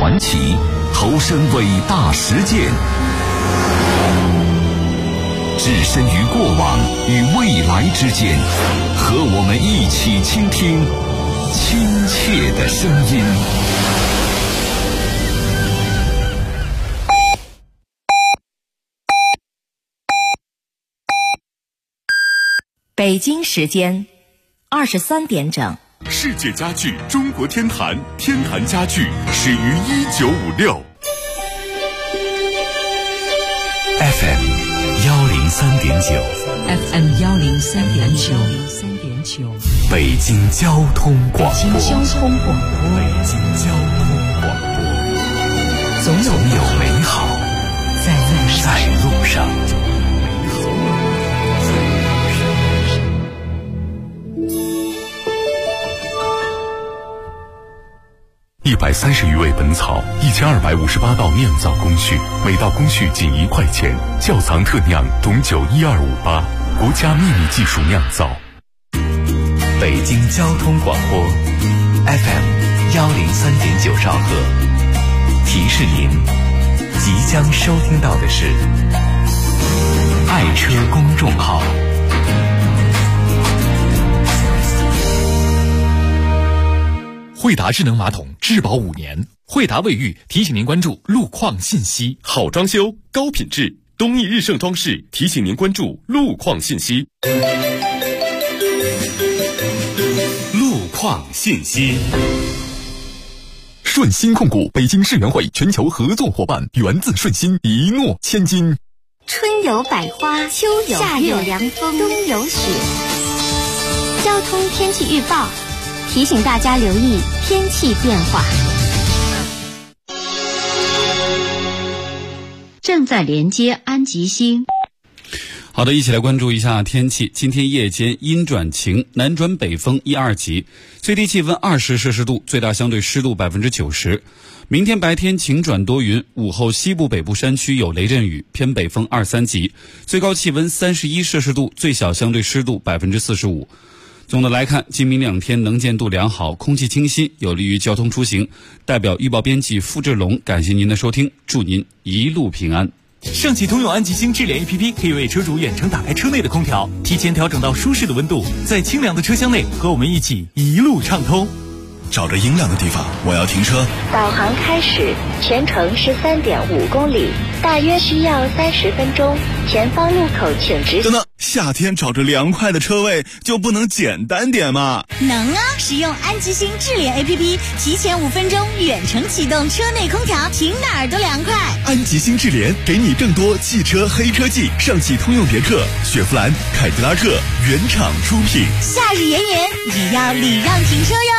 传奇，投身伟大实践，置身于过往与未来之间，和我们一起倾听亲切的声音。 北京时间23点整。 世界家具中国天坛，天坛家具始于1956。 FM 103.9 FM 103.9 北京交通广播。 北京交通广播，总有美好在路上。 130余味本草，1258道酿造工序，每道工序仅1块钱。窖藏特酿董酒12588，国家秘密技术酿造。 北京交通广播 FM 103.9兆赫，提示您即将收听到的是爱车公众号。 惠达智能马桶质保5年，惠达卫浴提醒您关注路况信息。 好装修，高品质，东益日盛装饰提醒您关注路况信息。路况信息。 顺心控股北京世园会全球合作伙伴，源自顺心，一诺千金。 春有百花，秋有夏有凉风，冬有雪。交通天气预报提醒大家留意天气变化。 正在连接安吉星。 好的，一起来关注一下天气。今天夜间阴转晴，南转北风1、2级，最低气温20摄氏度，最大相对湿度90%。明天白天晴转多云，午后西部北部山区有雷阵雨，偏北风2、3级，最高气温31摄氏度，最小相对湿度45%。总的来看，今明2天能见度良好，空气清新，有利于交通出行。代表预报编辑付志龙，感谢您的收听，祝您一路平安。 上汽通用安吉星智联 APP 可以为车主远程打开车内的空调，提前调整到舒适的温度，在清凉的车厢内和我们一起一路畅通。 找着阴凉的地方，我要停车。 导航开始，全程13.5公里，大约需要30分钟。前方路口请直行。 等等，夏天找着凉快的车位就不能简单点吗？ 能啊！使用安吉星智联 APP， 提前5分钟远程启动车内空调，停哪儿都凉快。 安吉星智联给你更多汽车黑科技，上汽通用别克、雪佛兰、凯迪拉克原厂出品。 夏日炎炎，也要礼让停车哟。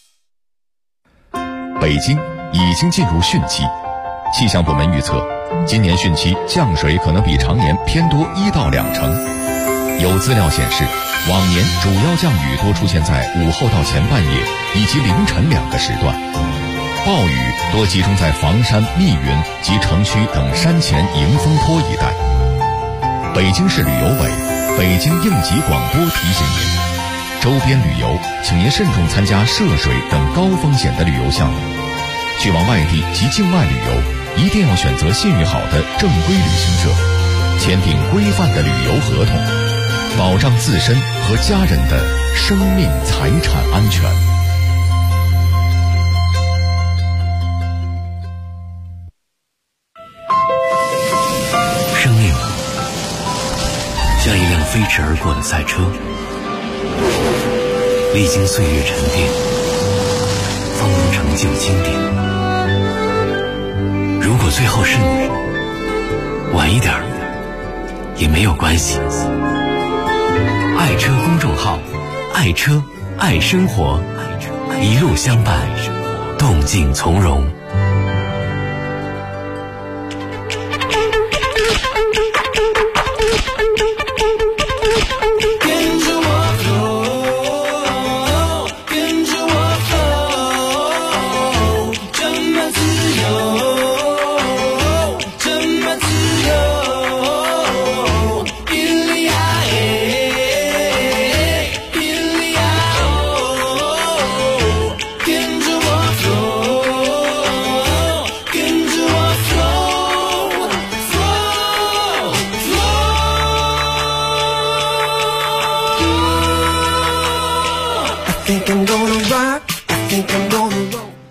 北京已经进入汛期，气象部门预测，今年汛期降水可能比常年偏多1到2成。有资料显示，往年主要降雨多出现在午后到前半夜以及凌晨2个时段，暴雨多集中在房山、密云及城区等山前迎风坡一带。北京市旅游委、北京应急广播提醒您，周边旅游请您慎重参加涉水等高风险的旅游项目。去往外地及境外旅游，一定要选择信誉好的正规旅行社，签订规范的旅游合同，保障自身和家人的生命财产安全。 生命像一辆飞驰而过的赛车，历经岁月沉淀，方能成就经典。如果最后是你，晚一点也没有关系。爱车公众号，爱车爱生活，一路相伴，动静从容。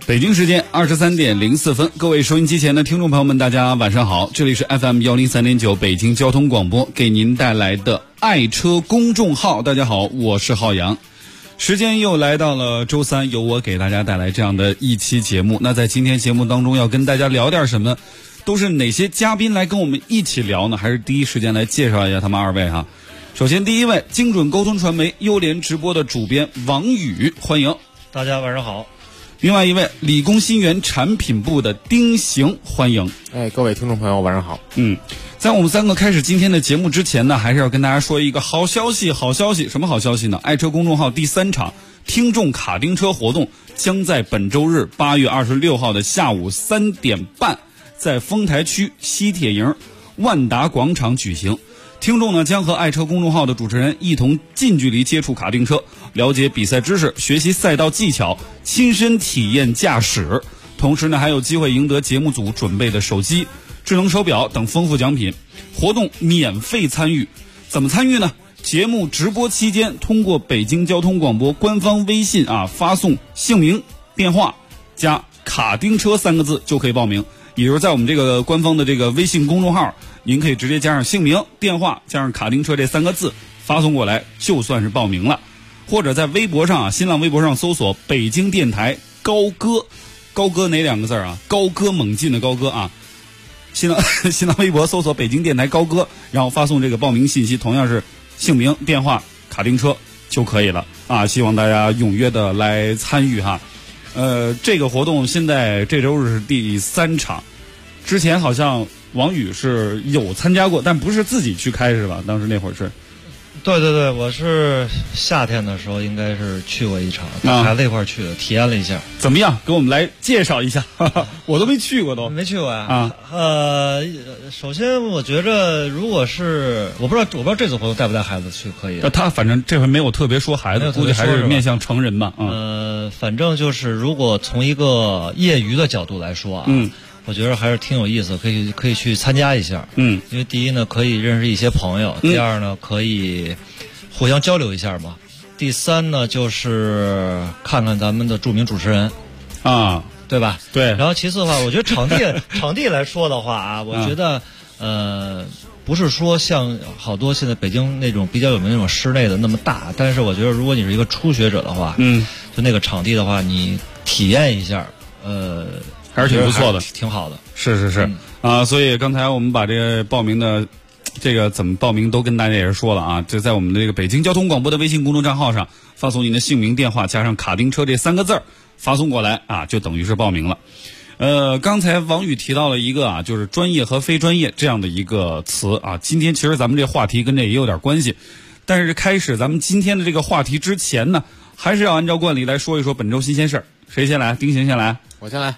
北京时间23点04分，各位收音机前的听众朋友们，大家晚上好，这里是 FM 103.9北京交通广播给您带来的爱车公众号。大家好，我是浩洋。时间又来到了周三，由我给大家带来这样的一期节目。那在今天节目当中要跟大家聊点什么，都是哪些嘉宾来跟我们一起聊呢？还是第一时间来介绍一下他们二位哈。首先第一位，精准沟通传媒优联直播的主编王宇，欢迎。 大家晚上好。 另外一位，理工新源产品部的丁行，欢迎。 各位听众朋友晚上好。 在我们三个开始今天的节目之前呢，还是要跟大家说一个好消息。什么好消息呢？爱车公众号第3场听众卡丁车活动将在本周日8月26号的下午3点半在丰台区西铁营万达广场举行。听众呢将和爱车公众号的主持人一同近距离接触卡丁车，了解比赛知识，学习赛道技巧，亲身体验驾驶。同时呢还有机会赢得节目组准备的手机、智能手表等丰富奖品。活动免费参与，怎么参与呢？节目直播期间通过北京交通广播官方微信发送姓名、电话加卡丁车3个字就可以报名。也就是在我们这个官方的这个微信公众号，您可以直接加上姓名、电话加上卡丁车这3个字发送过来，就算是报名了。或者在微博上新浪微博上搜索北京电台高歌，高歌哪2个字啊？高歌猛进的高歌啊。新浪微博搜索北京电台高歌，然后发送这个报名信息，同样是姓名、电话、卡丁车就可以了啊！希望大家踊跃的来参与哈。这个活动现在这周日是第3场，之前好像王宇是有参加过，但不是自己去开是吧？当时那会儿是。 对，我是夏天的时候应该是去过一场，跟孩子一块去的，体验了一下。 怎么样？给我们来介绍一下。我都没去过没去过呀。首先我觉着，如果是我不知道这次活动带不带孩子去可以。 他反正这回没有特别说孩子，估计还是面向成人吧。 反正就是如果从一个业余的角度来说我觉得还是挺有意思，可以去参加一下。因为第一呢，可以认识一些朋友；第二呢，可以互相交流一下嘛；第三呢，就是看看咱们的著名主持人对吧？ 对。 然后其次的话，我觉得场地来说的话我觉得不是说像好多现在北京那种比较有名那种室内的那么大，但是我觉得如果你是一个初学者的话，就那个场地的话，你体验一下， 还是挺不错的， 挺好的。 是所以刚才我们把这个报名的这个怎么报名都跟大家也是说了啊，就在我们的这个北京交通广播的微信公众账号上发送您的姓名、电话加上卡丁车这3个字发送过来就等于是报名了。刚才王宇提到了一个就是专业和非专业这样的一个词今天其实咱们这话题跟这也有点关系，但是开始咱们今天的这个话题之前呢，还是要按照惯例来说一说本周新鲜事儿。谁先来？丁行先来。 我先来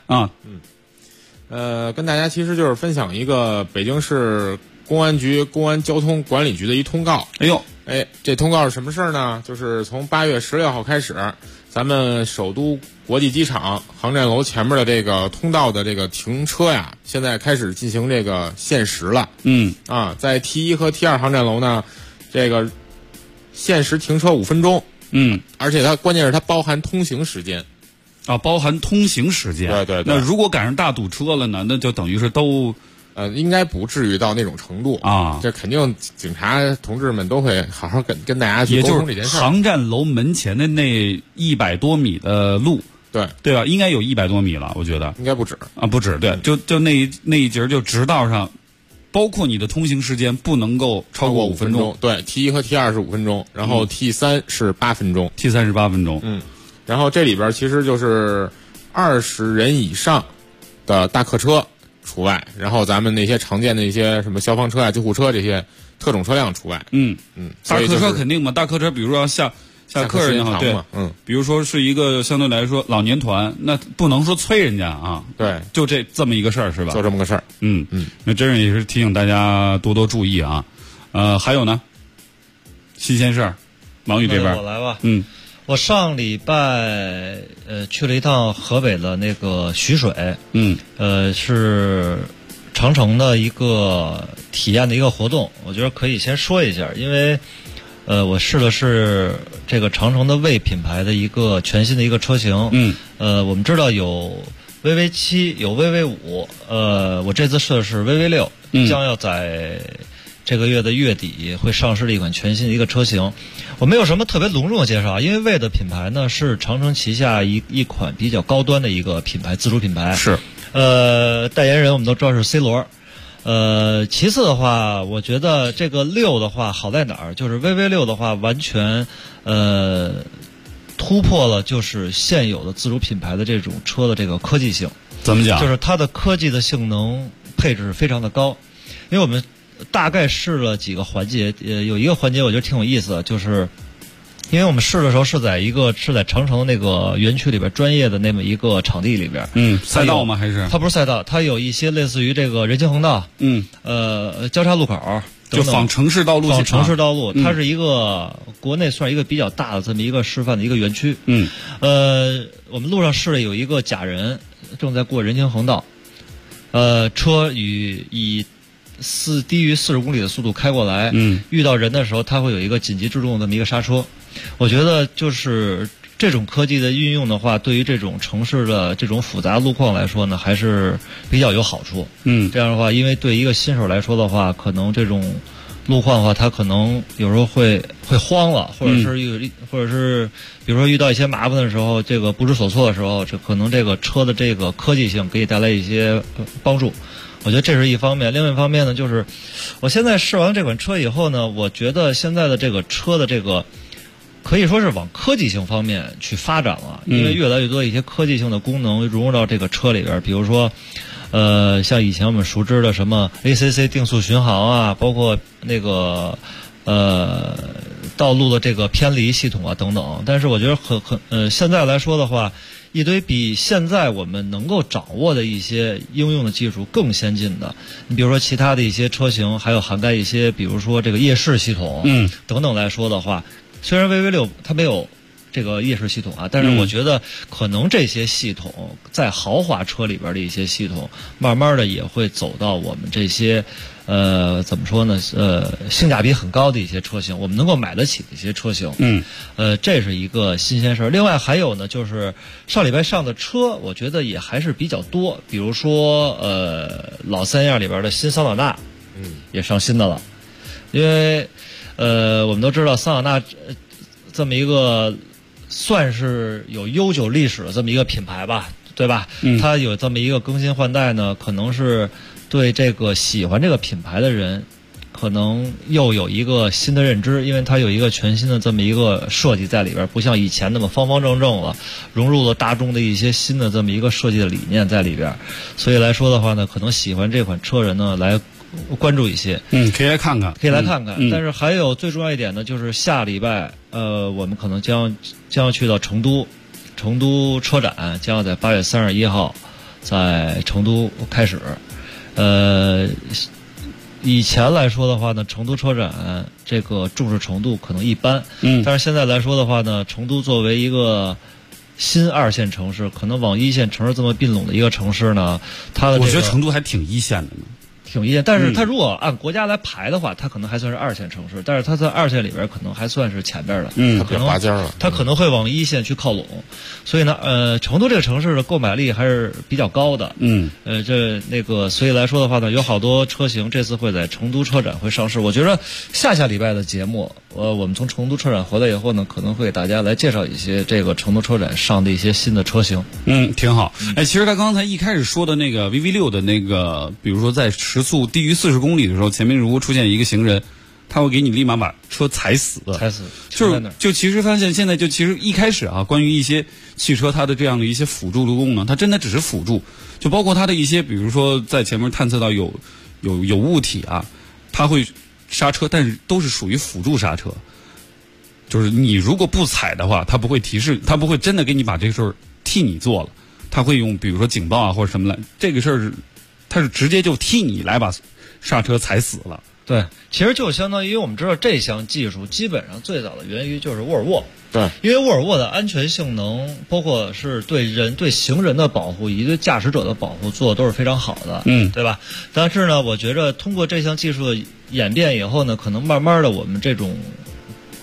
跟大家其实就是分享一个北京市公安局公安交通管理局的一通告。这通告是什么事儿呢？就是从8月16号开始，咱们首都国际机场航站楼前面的这个通道的这个停车现在开始进行这个限时了。在 T1 和 T2 航站楼呢，这个限时停车5分钟。而且它关键是它包含通行时间。 包含通行时间。对。那如果赶上大堵车了呢？那就等于是都应该不至于到那种程度这肯定警察同志们都会好好跟大家去沟通这件事。 航站楼门前的那100多米的路，对吧？应该有100多米了，我觉得应该不止不止。对，就那一节就直道上，包括你的通行时间不能够超过5分钟。 对 ，T1 和 T2 是5分钟，然后 T3 是8分钟。 T3 是8分钟。 然后这里边其实就是20人以上的大客车除外，然后咱们那些常见的一些什么消防车救护车这些特种车辆除外。 大客车肯定嘛，大客车比如说要下客人也好，对，比如说是一个相对来说老年团，那不能说催人家对， 就这么一个事儿是吧？ 就这么个事儿。 那真是也是提醒大家多多注意还有呢，新鲜事儿，王宇这边我来吧。我上礼拜去了一趟河北的那个徐水，是长城的一个体验的一个活动，我觉得可以先说一下，因为我试的是这个长城的魏品牌的一个全新的一个车型。我们知道有 VV7 有 VV5，我这次试的是 VV6，将要在这个月的月底会上市的一款全新的一个车型。我没有什么特别隆重的介绍，因为魏的品牌呢是长城旗下一款比较高端的一个品牌，自主品牌。 是。 代言人我们都知道是 C 罗。其次的话，我觉得这个6的话好在哪儿？就是 VV6 的话，完全突破了就是现有的自主品牌的这种车的这个科技性。 怎么讲？ 就是它的科技的性能配置非常的高。因为我们大概试了几个环节，有一个环节我觉得挺有意思的，就是因为我们试的时候是在长城那个园区里边专业的那么一个场地里边。 赛道吗？还是它不是赛道，它有一些类似于这个人行横道，交叉路口等等， 就仿城市道路。 仿城市道路，它是一个国内算是一个比较大的这么一个示范的一个园区。我们路上试了有一个假人正在过人行横道，车以低于40公里的速度开过来，遇到人的时候，它会有一个紧急制动的这么一个刹车。我觉得就是这种科技的运用的话，对于这种城市的这种复杂路况来说呢，还是比较有好处。这样的话，因为对一个新手来说的话，可能这种路况的话，他可能有时候会慌了，或者是比如说遇到一些麻烦的时候，这个不知所措的时候，这可能这个车的这个科技性给你带来一些帮助。我觉得这是一方面，另外一方面呢，就是我现在试完这款车以后呢，我觉得现在的这个车的这个可以说是往科技性方面去发展了，因为越来越多一些科技性的功能融入到这个车里边，比如说像以前我们熟知的什么 ACC 定速巡航啊，包括那个道路的这个偏离系统啊等等。但是我觉得现在来说的话，一堆比现在我们能够掌握的一些应用的技术更先进的，你比如说其他的一些车型，还有涵盖一些比如说这个夜视系统等等来说的话，虽然 VV6 它没有这个夜视系统啊，但是我觉得可能这些系统在豪华车里边的一些系统，慢慢的也会走到我们这些怎么说呢？性价比很高的一些车型，我们能够买得起的一些车型。这是一个新鲜事儿。另外还有呢，就是上礼拜上的车，我觉得也还是比较多。比如说老三样里边的新桑塔纳，也上新的了。因为我们都知道桑塔纳这么一个算是有悠久历史的这么一个品牌吧，对吧？它有这么一个更新换代呢，可能是对这个喜欢这个品牌的人可能又有一个新的认知，因为它有一个全新的这么一个设计在里边，不像以前那么方方正正了，融入了大众的一些新的这么一个设计的理念在里边。所以来说的话呢，可能喜欢这款车人呢来关注一些， 可以来看看， 但是还有最重要一点呢，就是下礼拜我们可能将要去到成都车展，将要在8月31号在成都开始。以前来说的话呢，成都车展这个重视程度可能一般，但是现在来说的话呢，成都作为一个新2线城市，可能往1线城市这么并拢的一个城市呢，它的我觉得成都还挺1线的呢。 挺一线，但是它如果按国家来排的话，它可能还算是2线城市，但是它在2线里边可能还算是前边的， 它可能拔尖了， 它可能会往1线去靠拢，所以呢，成都这个城市的购买力还是比较高的，所以来说的话呢，有好多车型这次会在成都车展会上市。我觉得下礼拜的节目，我们从成都车展回来以后呢，可能会给大家来介绍一些这个成都车展上的一些新的车型。 挺好。其实他刚才一开始说的那个 VV6 的那个，比如说在时速低于40公里的时候，前面如果出现一个行人，他会给你立马把车踩死。就其实发现现在其实一开始啊，关于一些汽车它的这样的一些辅助的功能，它真的只是辅助，就包括它的一些，比如说在前面探测到有物体啊，它会刹车，但是都是属于辅助刹车。就是你如果不踩的话，它不会提示，它不会真的给你把这个事儿替你做了，它会用比如说警报啊或者什么来，这个事儿它是直接就替你来把刹车踩死了。 对，其实就相当于我们知道这项技术基本上最早的源于就是沃尔沃。 对， 因为沃尔沃的安全性能，包括是对行人的保护以及对驾驶者的保护做的都是非常好的，对吧？但是呢，我觉着通过这项技术的演变以后呢，可能慢慢的我们这种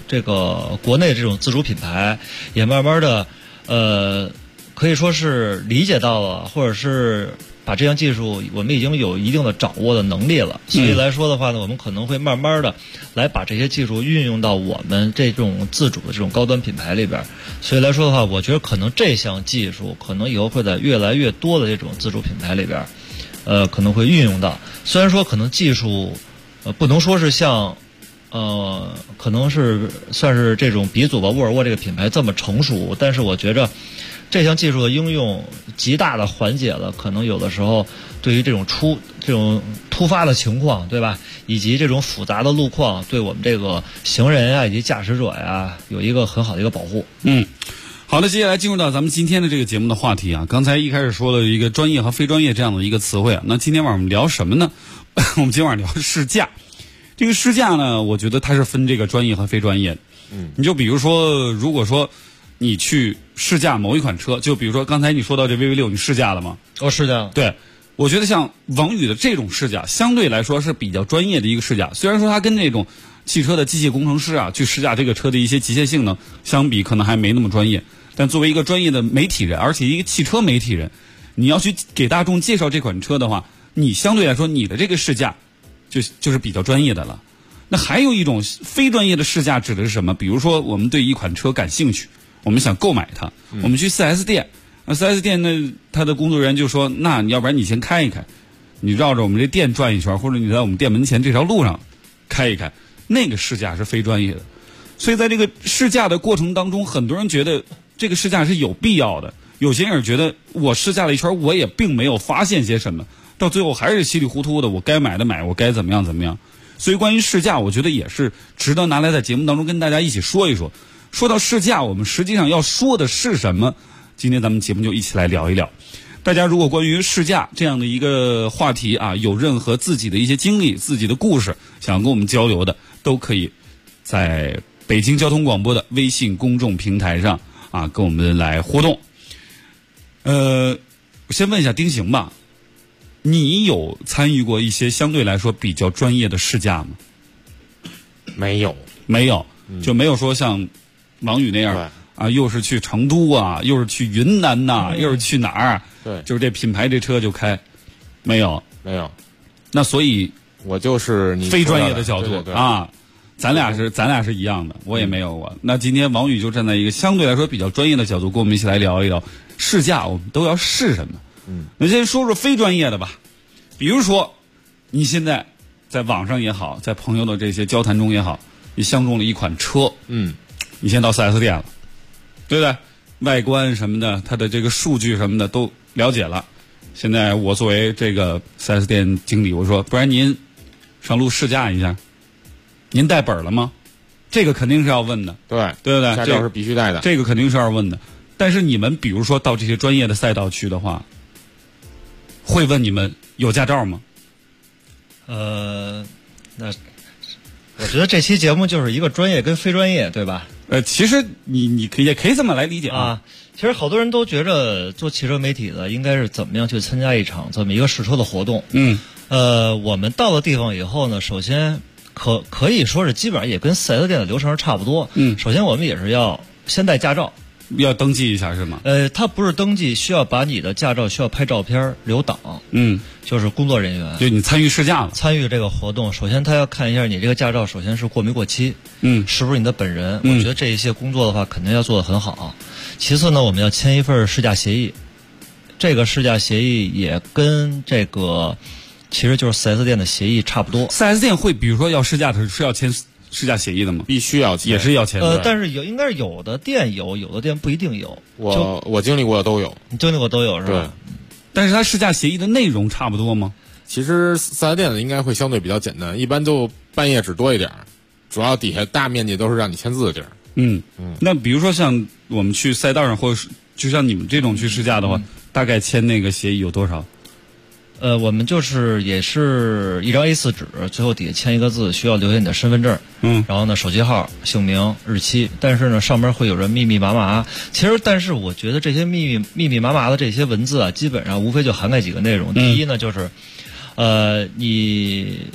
这个国内这种自主品牌也慢慢的可以说是理解到了，或者是把这项技术我们已经有一定的掌握的能力了。所以来说的话呢，我们可能会慢慢的来把这些技术运用到我们这种自主的这种高端品牌里边。所以来说的话，我觉得可能这项技术可能以后会在越来越多的这种自主品牌里边可能会运用到。虽然说可能技术不能说是像可能是算是这种鼻祖吧，沃尔沃这个品牌这么成熟，但是我觉着这项技术的应用极大的缓解了可能有的时候对于这种突发的情况，对吧？以及这种复杂的路况，对我们这个行人啊以及驾驶者呀有一个很好的一个保护。 好的，接下来进入到咱们今天的这个节目的话题啊。刚才一开始说了一个专业和非专业这样的一个词汇啊，那今天晚上我们聊什么呢？我们今晚聊试驾。这个试驾呢，我觉得它是分这个专业和非专业的。你就比如说，如果说你去试驾某一款车，就比如说刚才你说到这 VV6， 你试驾了吗？ 试驾了。 对，我觉得像王宇的这种试驾，相对来说是比较专业的一个试驾。虽然说它跟那种汽车的机械工程师啊去试驾这个车的一些机械性能相比，可能还没那么专业。但作为一个专业的媒体人，而且一个汽车媒体人，你要去给大众介绍这款车的话，你相对来说你的这个试驾就是比较专业的了。那还有一种非专业的试驾指的是什么？比如说我们对一款车感兴趣，我们想购买它，我们去 4S 店，那 4S 店呢，他的工作人员就说，那要不然你先开一开，你绕着我们这店转一圈，或者你在我们店门前这条路上开一开，那个试驾是非专业的。所以在这个试驾的过程当中，很多人觉得这个试驾是有必要的，有些人觉得我试驾了一圈，我也并没有发现些什么，到最后还是稀里糊涂的，我该买的买，我该怎么样怎么样。所以关于试驾，我觉得也是值得拿来在节目当中跟大家一起说一说。说到试驾，我们实际上要说的是什么？今天咱们节目就一起来聊一聊。大家如果关于试驾这样的一个话题啊，有任何自己的一些经历、自己的故事想跟我们交流的，都可以在北京交通广播的微信公众平台上啊跟我们来互动。我先问一下丁行吧，你有参与过一些相对来说比较专业的试驾吗？ 没有， 就没有说像王宇那样啊，又是去成都啊，又是去云南呐，又是去哪儿？ 对， 就是这品牌这车就开，没有。那所以我就是你非专业的角度对啊，咱俩是一样的，我也没有过。那今天王宇就站在一个相对来说比较专业的角度，跟我们一起来聊一聊试驾，我们都要试什么？那先说说非专业的吧，比如说你现在在网上也好，在朋友的这些交谈中也好，你相中了一款车，你先到 4S 店了，对不对？外观什么的，它的这个数据什么的都了解了。现在我作为这个 4S 店经理，我说不然您上路试驾一下，您带本了吗？这个肯定是要问的， 对不对？ 驾照是必须带的， 这个肯定是要问的。但是你们比如说到这些专业的赛道去的话，会问你们有驾照吗？ 那我觉得这期节目就是一个专业跟非专业，对吧？ 其实你也可以这么来理解啊。 其实好多人都觉着做汽车媒体的应该是怎么样去参加一场这么一个试车的活动。我们到了地方以后呢，首先可以说是基本上也跟 4S 店的流程是差不多。首先我们也是要先带驾照。 要登记一下是吗？ 它不是登记，需要把你的驾照需要拍照片留档。就是工作人员。 就你参与试驾了， 参与这个活动，首先他要看一下你这个驾照，首先是过没过期，是不是你的本人。我觉得这一些工作的话，肯定要做得很好。其次呢，我们要签一份试驾协议，这个试驾协议也跟这个其实就是 4S 店的协议差不多。 4S 店会比如说要试驾的时候是要签试驾协议的吗？ 必须要签， 也是要签的。 但是应该是有的店有的店不一定有。 我经历过的都有。 你经历过都有是吧？ 对。 但是它试驾协议的内容差不多吗？ 其实4S店的应该会相对比较简单，一般都半页纸多一点，主要底下大面积都是让你签字的地儿。 那比如说像我们去赛道上，或者是就像你们这种去试驾的话，大概签那个协议有多少？ 我们也是一张 A4 纸，最后底下签一个字，需要留下你的身份证，然后呢手机号、姓名、日期，但是呢上面会有着密密麻麻。但是我觉得这些密密麻麻的这些文字啊，基本上无非就涵盖几个内容。第一呢就是，你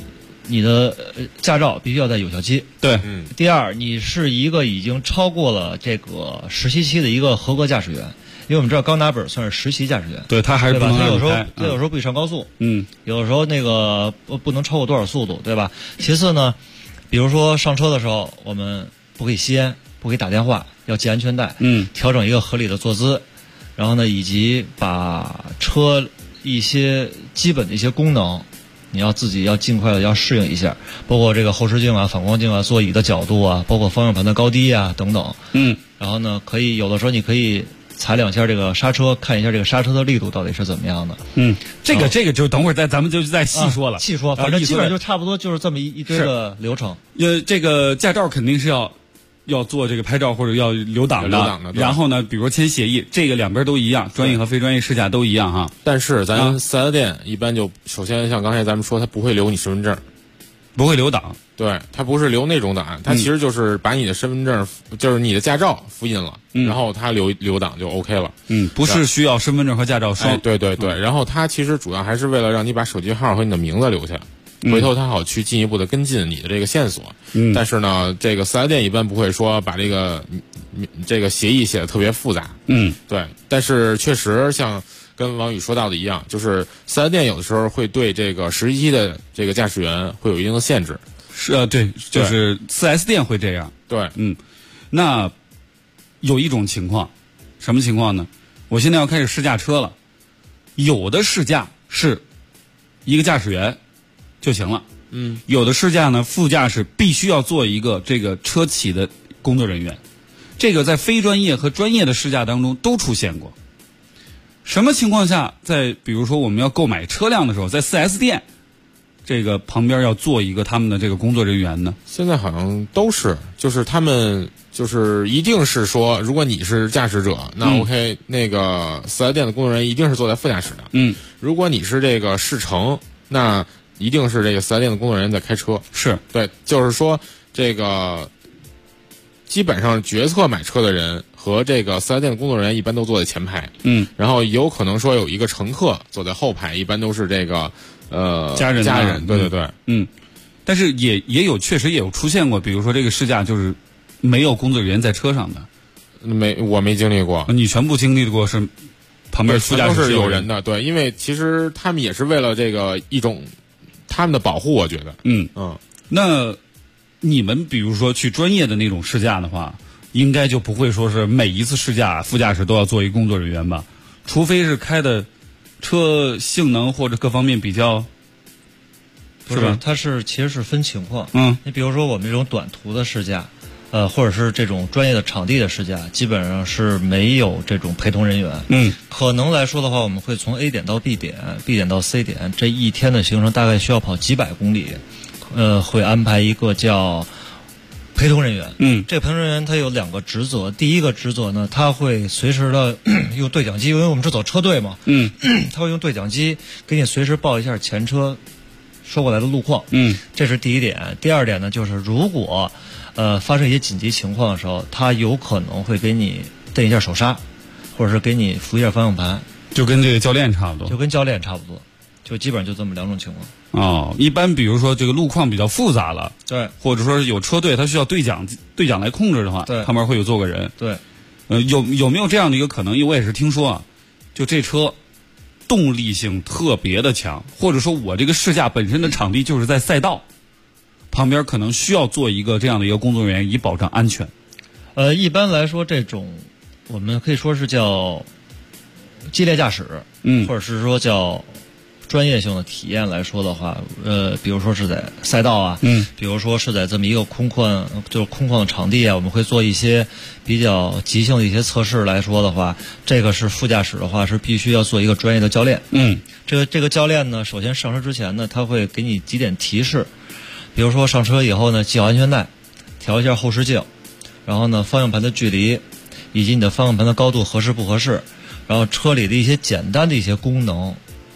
你的驾照必须要在有效期。 对， 第二，你是一个已经超过了这个实习期的一个合格驾驶员，因为我们知道刚拿本算是实习驾驶员。 对，他还是不能他有时候开他有时候不许上高速，有的时候那个不能超过多少速度，对吧？其次呢，比如说上车的时候，我们不可以吸烟，不可以打电话，要系安全带，调整一个合理的坐姿，然后呢，以及把车一些基本的一些功能，你要自己要尽快的要适应一下，包括这个后视镜啊、反光镜啊、座椅的角度啊，包括方向盘的高低啊等等。然后呢，可以有的时候你可以踩两下这个刹车，看一下这个刹车的力度到底是怎么样的。 这个就等会儿咱们就再细说了。 细说，反正基本上就差不多就是这么一堆的流程。 这个驾照肯定是要做这个拍照或者要留档的，然后呢，比如说签协议，这个两边都一样，专业和非专业试驾都一样哈。 但是咱4S店一般就首先像刚才咱们说，他不会留你身份证， 不会留档。 对，他不是留那种档，他其实就是把你的身份证，就是你的驾照复印了，然后他留档就 OK 了。 不是需要身份证和驾照双。 对。然后他其实主要还是为了让你把手机号和你的名字留下。回头他好去进一步的跟进你的这个线索，但是呢，这个4S店一般不会说把这个协议写的特别复杂，对。但是确实像跟王宇说到的一样，就是4S店有的时候会对这个实习期的这个驾驶员会有一定的限制。 是对，就是4S店会这样。 对， 那有一种情况，什么情况呢？我现在要开始试驾车了，有的试驾是一个驾驶员就行了，有的试驾呢，副驾驶必须要做一个这个车企的工作人员，这个在非专业和专业的试驾当中都出现过。什么情况下，在比如说我们要购买车辆的时候，在 4S 店这个旁边要做一个他们的这个工作人员呢？ 现在好像都是，就是他们就是一定是说，如果你是驾驶者，那 OK，那个4S店的工作人员一定是坐在副驾驶的。如果你是这个试乘，那一定是这个4S店的工作人员在开车。 是对，就是说这个基本上决策买车的人和这个4S店的工作人员一般都坐在前排，然后有可能说有一个乘客坐在后排，一般都是这个家人，对， 但是也有确实也有出现过，比如说这个试驾就是没有工作人员在车上的， 我没经历过。 你全部经历过是旁边副驾驶都是有人的，对，因为其实他们也是为了这个一种他们的保护，我觉得， 那你们比如说去专业的那种试驾的话，应该就不会说是每一次试驾副驾驶都要做一工作人员吧？除非是开的车性能或者各方面比较， 是吧？它其实是分情况。你比如说我们这种短途的试驾，或者是这种专业的场地的试驾，基本上是没有这种陪同人员。可能来说的话，我们会从 A 点到 B 点，B 点到 C 点，这一天的行程大概需要跑几百公里。会安排一个叫陪同人员。这个陪同人员他有2个职责。第一个职责呢，他会随时的用对讲机，因为我们是走车队嘛，他会用对讲机给你随时报一下前车说过来的路况。这是第一点。第二点呢，就是如果发生一些紧急情况的时候，他有可能会给你蹬一下手刹，或者是给你扶一下方向盘， 就跟这个教练差不多。 就跟教练差不多，就基本上就这么2种情况。 一般比如说这个路况比较复杂了， 对， 或者说有车队他需要队长来控制的话， 对， 旁边会有坐个人， 对。 有没有这样的一个可能？因为我也是听说啊，就这车动力性特别的强，或者说我这个试驾本身的场地就是在赛道旁边，可能需要做一个这样的一个工作人员，以保障安全。 一般来说，这种我们可以说是叫激烈驾驶，或者是说叫专业性的体验来说的话，比如说是在赛道啊，比如说是在这么一个空旷的场地啊，我们会做一些比较即兴的一些测试来说的话，这个是副驾驶的话是必须要做一个专业的教练。这个教练呢，首先上车之前呢，他会给你几点提示，比如说上车以后呢，系好安全带，调一下后视镜，然后呢方向盘的距离，以及你的方向盘的高度合适不合适，然后车里的一些简单的一些功能，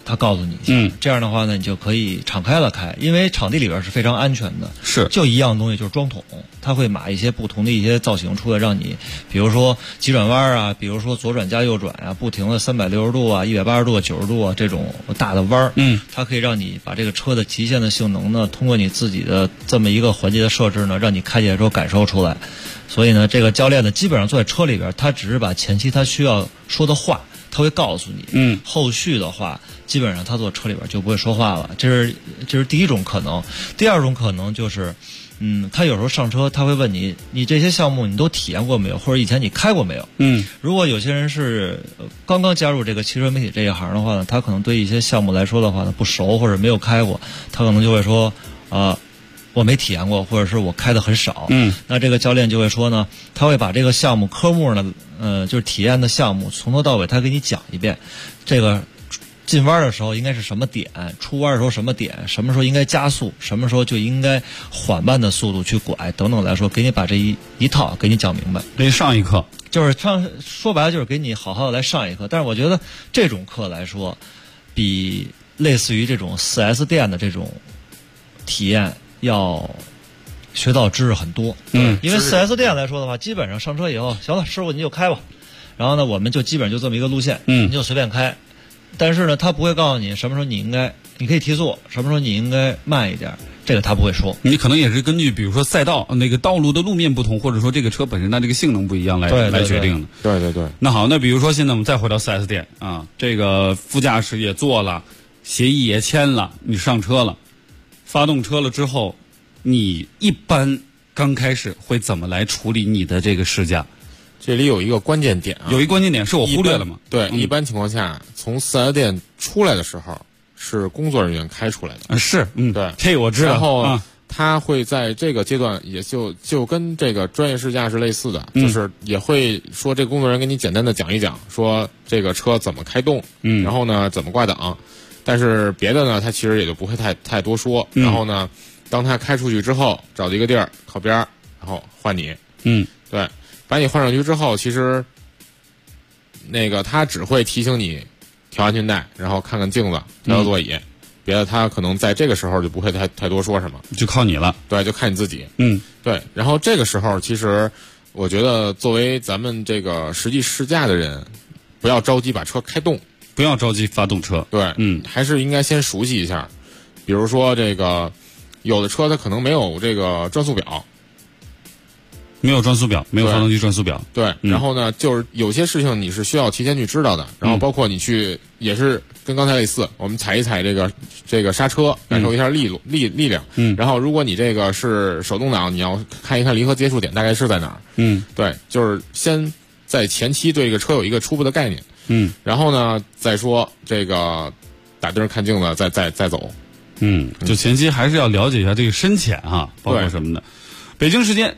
他告诉你一下，这样的话呢，你就可以敞开了开，因为场地里边是非常安全的。 是， 就一样东西就是装桶，它会码一些不同的一些造型出来，让你，比如说急转弯啊，比如说左转加右转啊，不停的360度啊、180度、90度啊这种大的弯它可以让你把这个车的极限的性能呢，通过你自己的这么一个环节的设置呢，让你开起来之后感受出来。所以呢，这个教练呢，基本上坐在车里边，他只是把前期他需要说的话，他会告诉你。后续的话，基本上他坐车里边就不会说话了。这是第一种可能。第二种可能就是，他有时候上车他会问你，你这些项目你都体验过没有，或者以前你开过没有？如果有些人是刚刚加入这个汽车媒体这一行的话呢，他可能对一些项目来说的话呢不熟或者没有开过，他可能就会说我没体验过，或者是我开的很少。那这个教练就会说呢，他会把这个项目科目呢，就是体验的项目从头到尾他给你讲一遍。这个进弯的时候应该是什么点，出弯的时候什么点，什么时候应该加速，什么时候就应该缓慢的速度去拐等等来说，给你把这一套给你讲明白。 给你上一课， 就是说白了就是给你好好的来上一课。但是我觉得这种课来说，比类似于这种 4S 店的这种体验要学到知识很多。因为 4S 店来说的话，基本上上车以后，行了，师傅你就开吧。然后呢，我们就基本上就这么一个路线，你就随便开。但是呢，他不会告诉你什么时候你可以提速，什么时候你应该慢一点，这个他不会说。 你可能也是根据比如说赛道那个道路的路面不同，或者说这个车本身它这个性能不一样来决定的。 对。 那好，那比如说现在我们再回到 4S 店啊，这个副驾驶也坐了，协议也签了，你上车了，发动车了之后，你一般刚开始会怎么来处理你的这个试驾？ 这里有一个关键点啊， 有一关键点是我忽略了吗？ 对，一般情况下，从4S店出来的时候是工作人员开出来的。 是， 对， 这我知道。 然后他会在这个阶段，也就跟这个专业试驾是类似的，就是也会说这个工作人员给你简单的讲一讲，说这个车怎么开动，然后呢怎么挂档，但是别的呢他其实也就不会太多说。然后呢，当他开出去之后，找一个地儿靠边，然后换你。对。把你换上去之后，其实那个他只会提醒你调安全带，然后看看镜子，调调座椅，别的他可能在这个时候就不会太多说什么， 就靠你了。 对，就看你自己。对。然后这个时候，其实我觉得作为咱们这个实际试驾的人，不要着急把车开动， 不要着急发动车。 对，还是应该先熟悉一下。比如说这个有的车它可能没有这个转速表。 没有转速表，没有发动机转速表。 对，然后呢，就是有些事情你是需要提前去知道的。然后包括你去，也是跟刚才类似，我们踩一踩这个刹车，感受一下力量。然后如果你这个是手动挡，你要看一看离合接触点大概是在哪儿。对，就是先在前期对这个车有一个初步的概念。然后呢，再说这个打灯看镜子，再走。 就前期还是要了解一下这个深浅啊，包括什么的。北京时间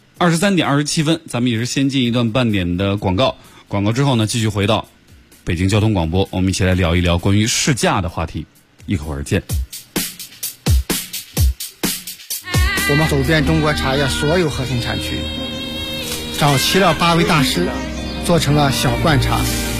23点27分，咱们也是先进一段半点的广告之后呢，继续回到北京交通广播，我们一起来聊一聊关于试驾的话题，一会儿见。 我们走遍中国茶叶所有核心产区，找齐了8位大师，做成了小罐茶。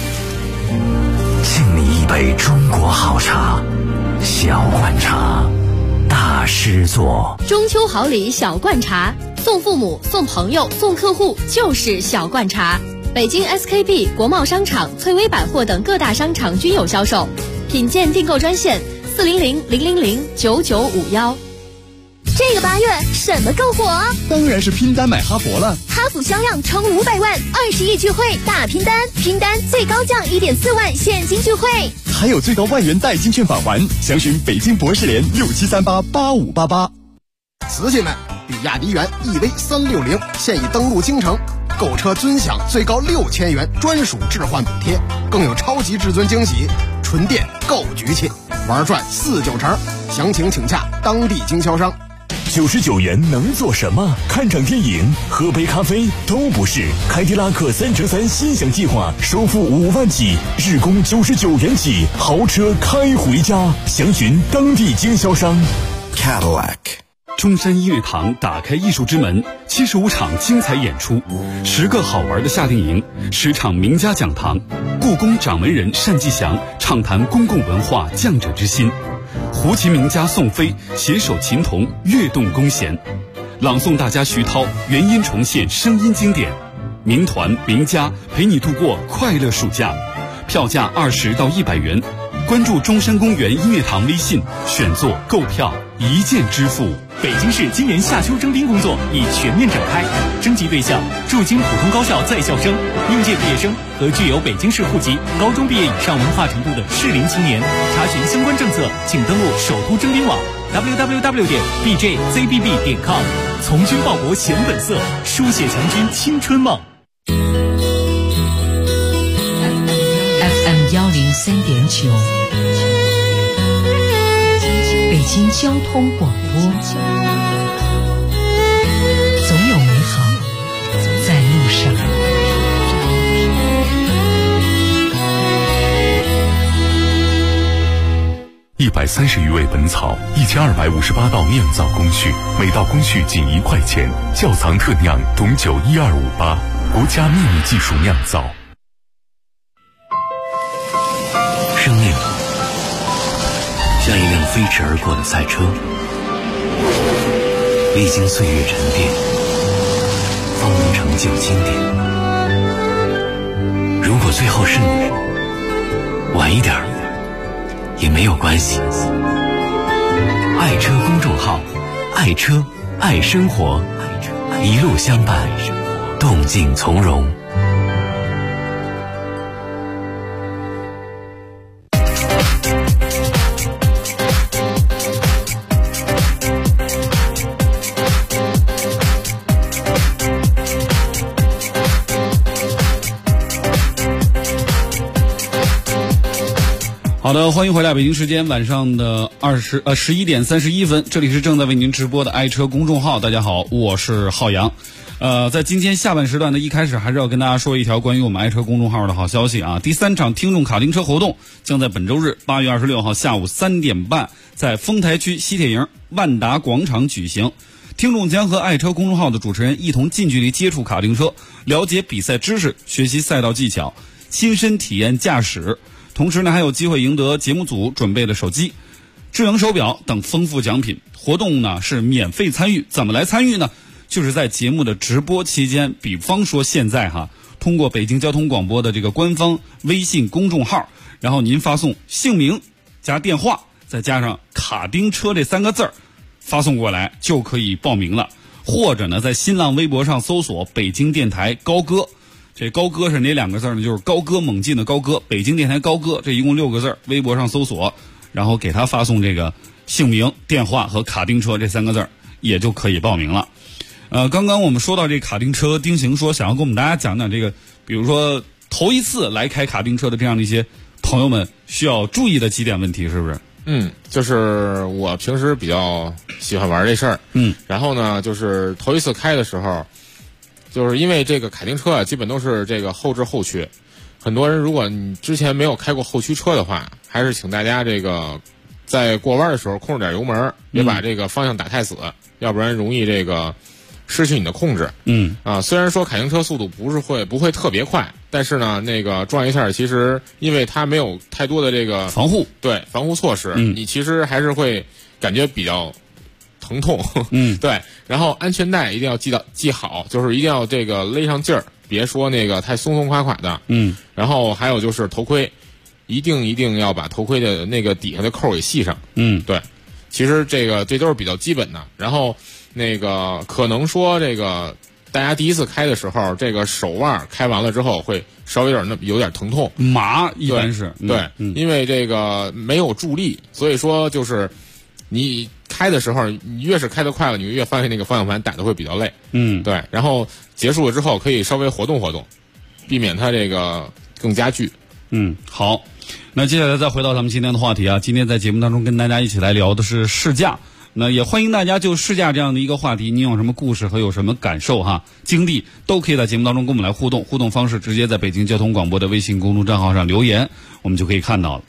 敬你一杯中国好茶，小罐茶，大师做。 中秋好礼小罐茶，送父母、送朋友、送客户就是小罐茶。北京 SKP、国贸商场、翠微百货等各大商场均有销售。品鉴订购专线400-000-9951。 这个8月什么更火？ 当然是拼单买哈佛了。 哈弗销量冲500万，20亿聚会大拼单，拼单最高降1.4万现金聚会， 还有最高万元代金券返还。详询北京博士联67388588。 瓷器们，比亚迪元 EV360现已登陆京城，购车尊享最高6000元专属置换补贴，更有超级至尊惊喜，纯电够局气，玩转4-9成。详情请洽当地经销商。 99元能做什么？看场电影、喝杯咖啡都不是。凯迪拉克3乘3心想计划，首付5万起，日供99元起，豪车开回家。详询当地经销商。 Cadillac。 中山音乐堂打开艺术之门，75场精彩演出，10个好玩的夏令营，10场名家讲堂，故宫掌门人单霁翔畅谈公共文化匠者之心，胡琴名家宋飞携手琴童跃动弓弦，朗诵大家徐涛原音重现声音经典，民团名家陪你度过快乐暑假，票价20到100元。关注中山公园音乐堂微信，选座购票一键支付。 北京市今年夏秋征兵工作已全面展开，征集对象驻京普通高校在校生、应届毕业生和具有北京市户籍、高中毕业以上文化程度的适龄青年。查询相关政策，请登录首都征兵网 www.bjzbb.com。从军报国显本色，书写强军青春梦。 FM 103.9，北京交通广播，总有美好在路上。 130余味本草，1258道酿造工序，每道工序仅1块钱。窖藏特酿董酒12588，国家秘密技术酿造。 生命像一辆飞驰而过的赛车，历经岁月沉淀，方能成就经典。如果最后是你，晚一点也没有关系。爱车公众号，爱车爱生活，一路相伴，动静从容。 好的，欢迎回来，北京时间晚上的11点31分，这里是正在为您直播的爱车公众号。大家好，我是浩洋。在今天下半时段的一开始，还是要跟大家说一条关于我们爱车公众号的好消息啊！第3场听众卡丁车活动将在本周日8月26号下午3点半，在丰台区西铁营万达广场举行。听众将和爱车公众号的主持人一同近距离接触卡丁车，了解比赛知识，学习赛道技巧，亲身体验驾驶。同时呢，还有机会赢得节目组准备的手机、智能手表等丰富奖品。活动呢是免费参与，怎么来参与呢？就是在节目的直播期间，比方说现在通过北京交通广播的这个官方微信公众号，然后您发送姓名加电话，再加上卡丁车这3个字发送过来就可以报名了。或者呢，在新浪微博上搜索北京电台高歌。这高歌是哪2个字呢？就是高歌猛进的高歌，北京电台高歌，这一共6个字，微博上搜索，然后给他发送这个姓名、电话和卡丁车这3个字，也就可以报名了。刚刚我们说到这卡丁车，丁行说想要跟我们大家讲讲这个，比如说头一次来开卡丁车的这样的一些朋友们需要注意的几点问题，是不是？ 就是我平时比较喜欢玩这事儿，然后呢，就是头一次开的时候。就是因为这个卡丁车啊，基本都是这个后置后驱，很多人如果你之前没有开过后驱车的话，还是请大家这个在过弯的时候控制点油门，别把这个方向打太死，要不然容易这个失去你的控制。虽然说卡丁车速度不会特别快，但是呢，那个撞一下，其实因为它没有太多的这个防护措施，你其实还是会感觉比较疼痛。对，然后安全带一定要系好，就是一定要这个勒上劲儿，别说那个太松松垮垮的。然后还有就是头盔，一定要把头盔的那个底下的扣给系上。对，其实这都是比较基本的。然后那个可能说这个大家第一次开的时候，这个手腕开完了之后会稍微有点疼痛， 麻一般是对，因为这个没有助力，所以说就是你开的时候，你越是开得快了，你越发现那个方向盘打得会比较累。对。然后结束了之后，可以稍微活动活动，避免它这个更加剧。 好。那接下来再回到咱们今天的话题啊，今天在节目当中跟大家一起来聊的是试驾。那也欢迎大家就试驾这样的一个话题，您有什么故事和有什么感受经历，都可以在节目当中跟我们来互动。互动方式直接在北京交通广播的微信公众账号上留言，我们就可以看到了。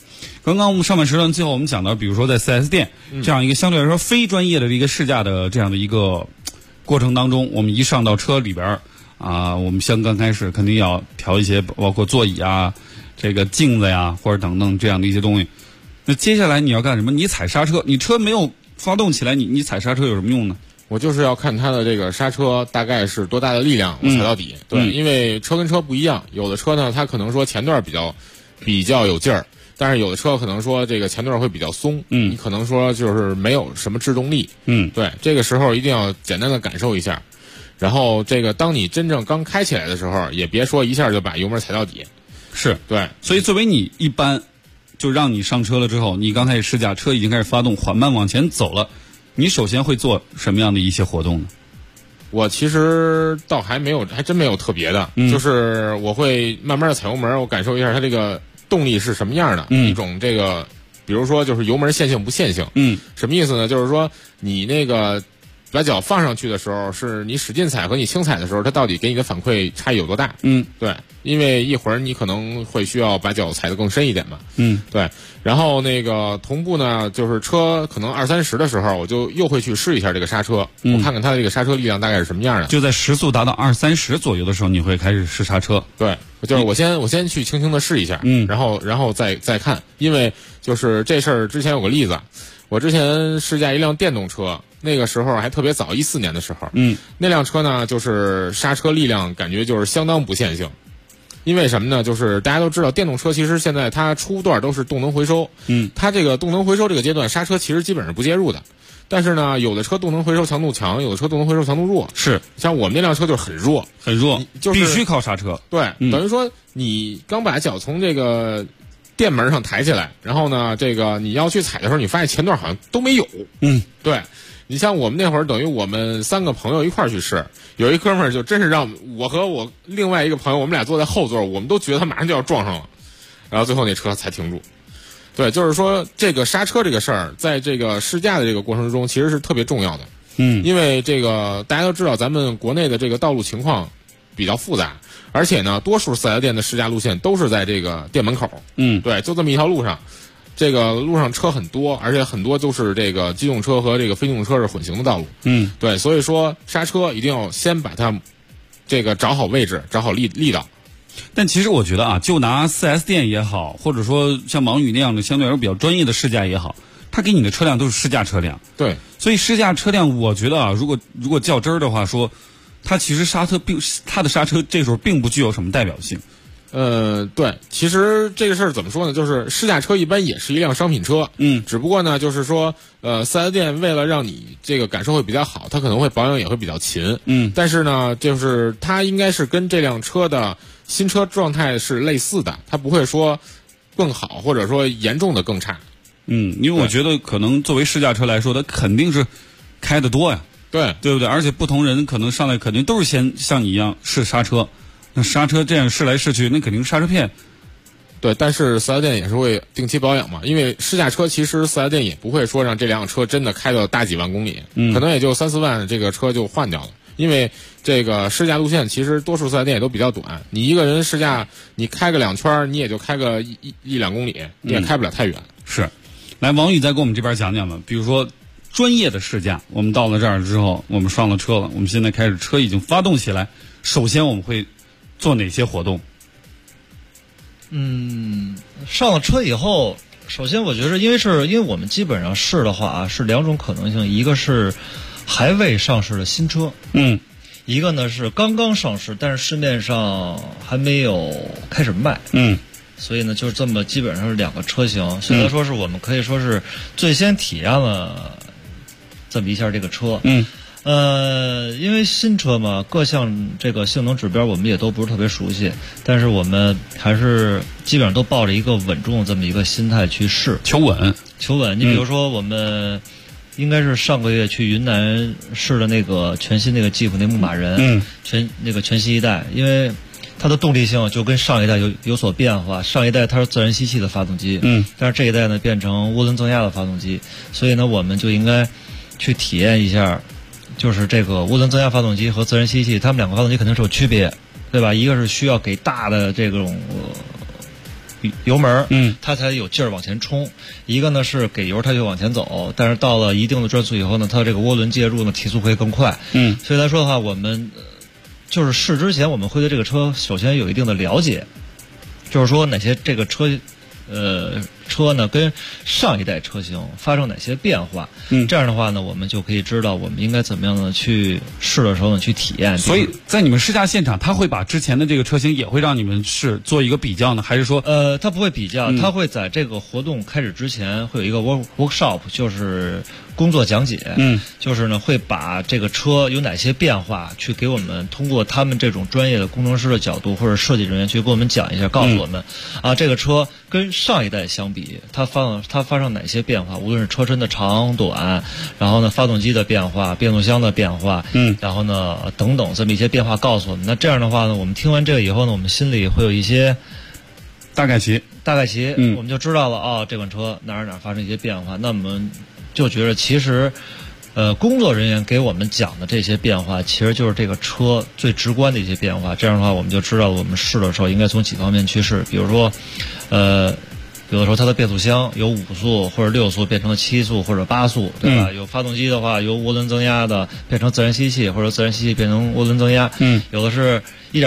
刚刚我们上半时段最后我们讲到，比如说在 4S 店这样一个相对来说非专业的一个试驾的这样的一个过程当中，我们一上到车里边我们像刚开始肯定要调一些包括座椅啊、这个镜子呀或者等等这样的一些东西。那接下来你要干什么？你踩刹车，你车没有发动起来，你踩刹车有什么用呢？ 我就是要看它的这个刹车大概是多大的力量，我踩到底。对，因为车跟车不一样，有的车呢它可能说前段比较有劲儿，但是有的车可能说这个前段会比较松，你可能说就是没有什么制动力。对，这个时候一定要简单的感受一下。然后这个当你真正刚开起来的时候，也别说一下就把油门踩到底。 是对， 所以作为你一般就让你上车了之后，你刚开始试驾，车已经开始发动，缓慢往前走了，你首先会做什么样的一些活动呢？ 我其实倒还真没有特别的，就是我会慢慢的踩油门，我感受一下它这个动力是什么样的，一种这个，比如说就是油门线性不线性，什么意思呢？就是说你那个把脚放上去的时候，是你使劲踩和你轻踩的时候，它到底给你的反馈差异有多大？对，因为一会儿你可能会需要把脚踩得更深一点嘛。对。然后那个同步呢，就是车可能20-30的时候，我就又会去试一下这个刹车，我看看它的这个刹车力量大概是什么样的。 就在时速达到20-30左右的时候，你会开始试刹车。 对，就是我先去轻轻的试一下，然后再看，因为就是这事儿之前有个例子，我之前试驾一辆电动车。那个时候还特别早，14年的时候，那辆车呢，就是刹车力量感觉就是相当不线性。因为什么呢？就是大家都知道，电动车其实现在它初段都是动能回收，它这个动能回收这个阶段，刹车其实基本上不介入的。但是呢，有的车动能回收强度强，有的车动能回收强度弱。 是， 像我们那辆车就是很弱，就是必须靠刹车。 对，等于说你刚把脚从这个电门上抬起来，然后呢，这个你要去踩的时候，你发现前段好像都没有。对。你像我们那会儿，等于我们3个朋友一块儿去试，有一哥们儿就真是让我和我另外一个朋友，我们俩坐在后座，我们都觉得他马上就要撞上了，然后最后那车才停住。对，就是说这个刹车这个事儿，在这个试驾的这个过程中，其实是特别重要的。因为这个大家都知道，咱们国内的这个道路情况比较复杂，而且呢，多数4S店的试驾路线都是在这个店门口。对，就这么一条路上。这个路上车很多，而且很多都是这个机动车和这个非机动车是混行的道路。对，所以说刹车一定要先把它这个找好位置，找好力道。 但其实我觉得就拿 4S 店也好，或者说像王宇那样的相对来说比较专业的试驾也好，他给你的车辆都是试驾车辆。 对， 所以试驾车辆，我觉得如果较真儿的话说，它其实它的刹车这时候并不具有什么代表性。 对，其实这个事儿怎么说呢？就是试驾车一般也是一辆商品车，只不过呢，就是说，4S店为了让你这个感受会比较好，它可能会保养也会比较勤，但是呢，就是它应该是跟这辆车的新车状态是类似的，它不会说更好，或者说严重的更差。 因为我觉得可能作为试驾车来说，它肯定是开得多呀，对不对？而且不同人可能上来肯定都是先像你一样试刹车。那刹车这样试来试去，那肯定是刹车片。 对，但是4S店也是会定期保养嘛，因为试驾车其实4S店也不会说让这辆车真的开到大几万公里，可能也就3-4万这个车就换掉了。因为这个试驾路线其实多数4S店也都比较短，你一个人试驾你开个2圈，你也就开个1-2公里，你也开不了太远。 是，来王宇再给我们这边讲讲吧，比如说专业的试驾，我们到了这儿之后，我们上了车了，我们现在开始车已经发动起来，首先我们会做哪些活动？ 上了车以后，首先我觉得，因为我们基本上试的话是2种可能性，一个是还未上市的新车，一个呢是刚刚上市，但是市面上还没有开始卖，所以呢就是这么基本上是2个车型，所以来说是我们可以说是最先体验了这么一下这个车，因为新车嘛，各项这个性能指标我们也都不是特别熟悉，但是我们还是基本上都抱着一个稳重的这么一个心态去试， 求稳。 你比如说我们应该是上个月去云南试的那个全新那个吉普那牧马人，全新一代，因为它的动力性就跟上一代有所变化，上一代它是自然吸气的发动机，但是这一代呢变成涡轮增压的发动机，所以呢我们就应该去体验一下。就是这个涡轮增压发动机和自然吸气，它们2个发动机肯定是有区别，对吧？一个是需要给大的这种油门，它才有劲儿往前冲；一个呢是给油它就往前走，但是到了一定的转速以后呢，它这个涡轮介入呢提速会更快。所以来说的话，我们就是试之前我们会对这个车首先有一定的了解，就是说哪些这个车呢跟上一代车型发生哪些变化，这样的话呢我们就可以知道我们应该怎么样的去试的时候呢去体验。 所以在你们试驾现场，他会把之前的这个车型也会让你们试做一个比较呢，还是说他不会比较，他会在这个活动开始之前会有一个 workshop， 就是工作讲解，就是呢会把这个车有哪些变化去给我们通过他们这种专业的工程师的角度或者设计人员去给我们讲一下，告诉我们这个车跟上一代相比它发生哪些变化，无论是车身的长短，然后呢发动机的变化，变速箱的变化，然后呢等等这么一些变化告诉我们。那这样的话呢，我们听完这个以后呢，我们心里会有一些大概齐， 我们就知道了这款车哪儿发生一些变化。那我们就觉得其实工作人员给我们讲的这些变化，其实就是这个车最直观的一些变化。这样的话我们就知道我们试的时候应该从几方面去试，比如说有的时候它的变速箱由5速或者6速变成了7速或者8速，对吧？有发动机的话，由涡轮增压的变成自然吸气，或者自然吸气变成涡轮增压。有的是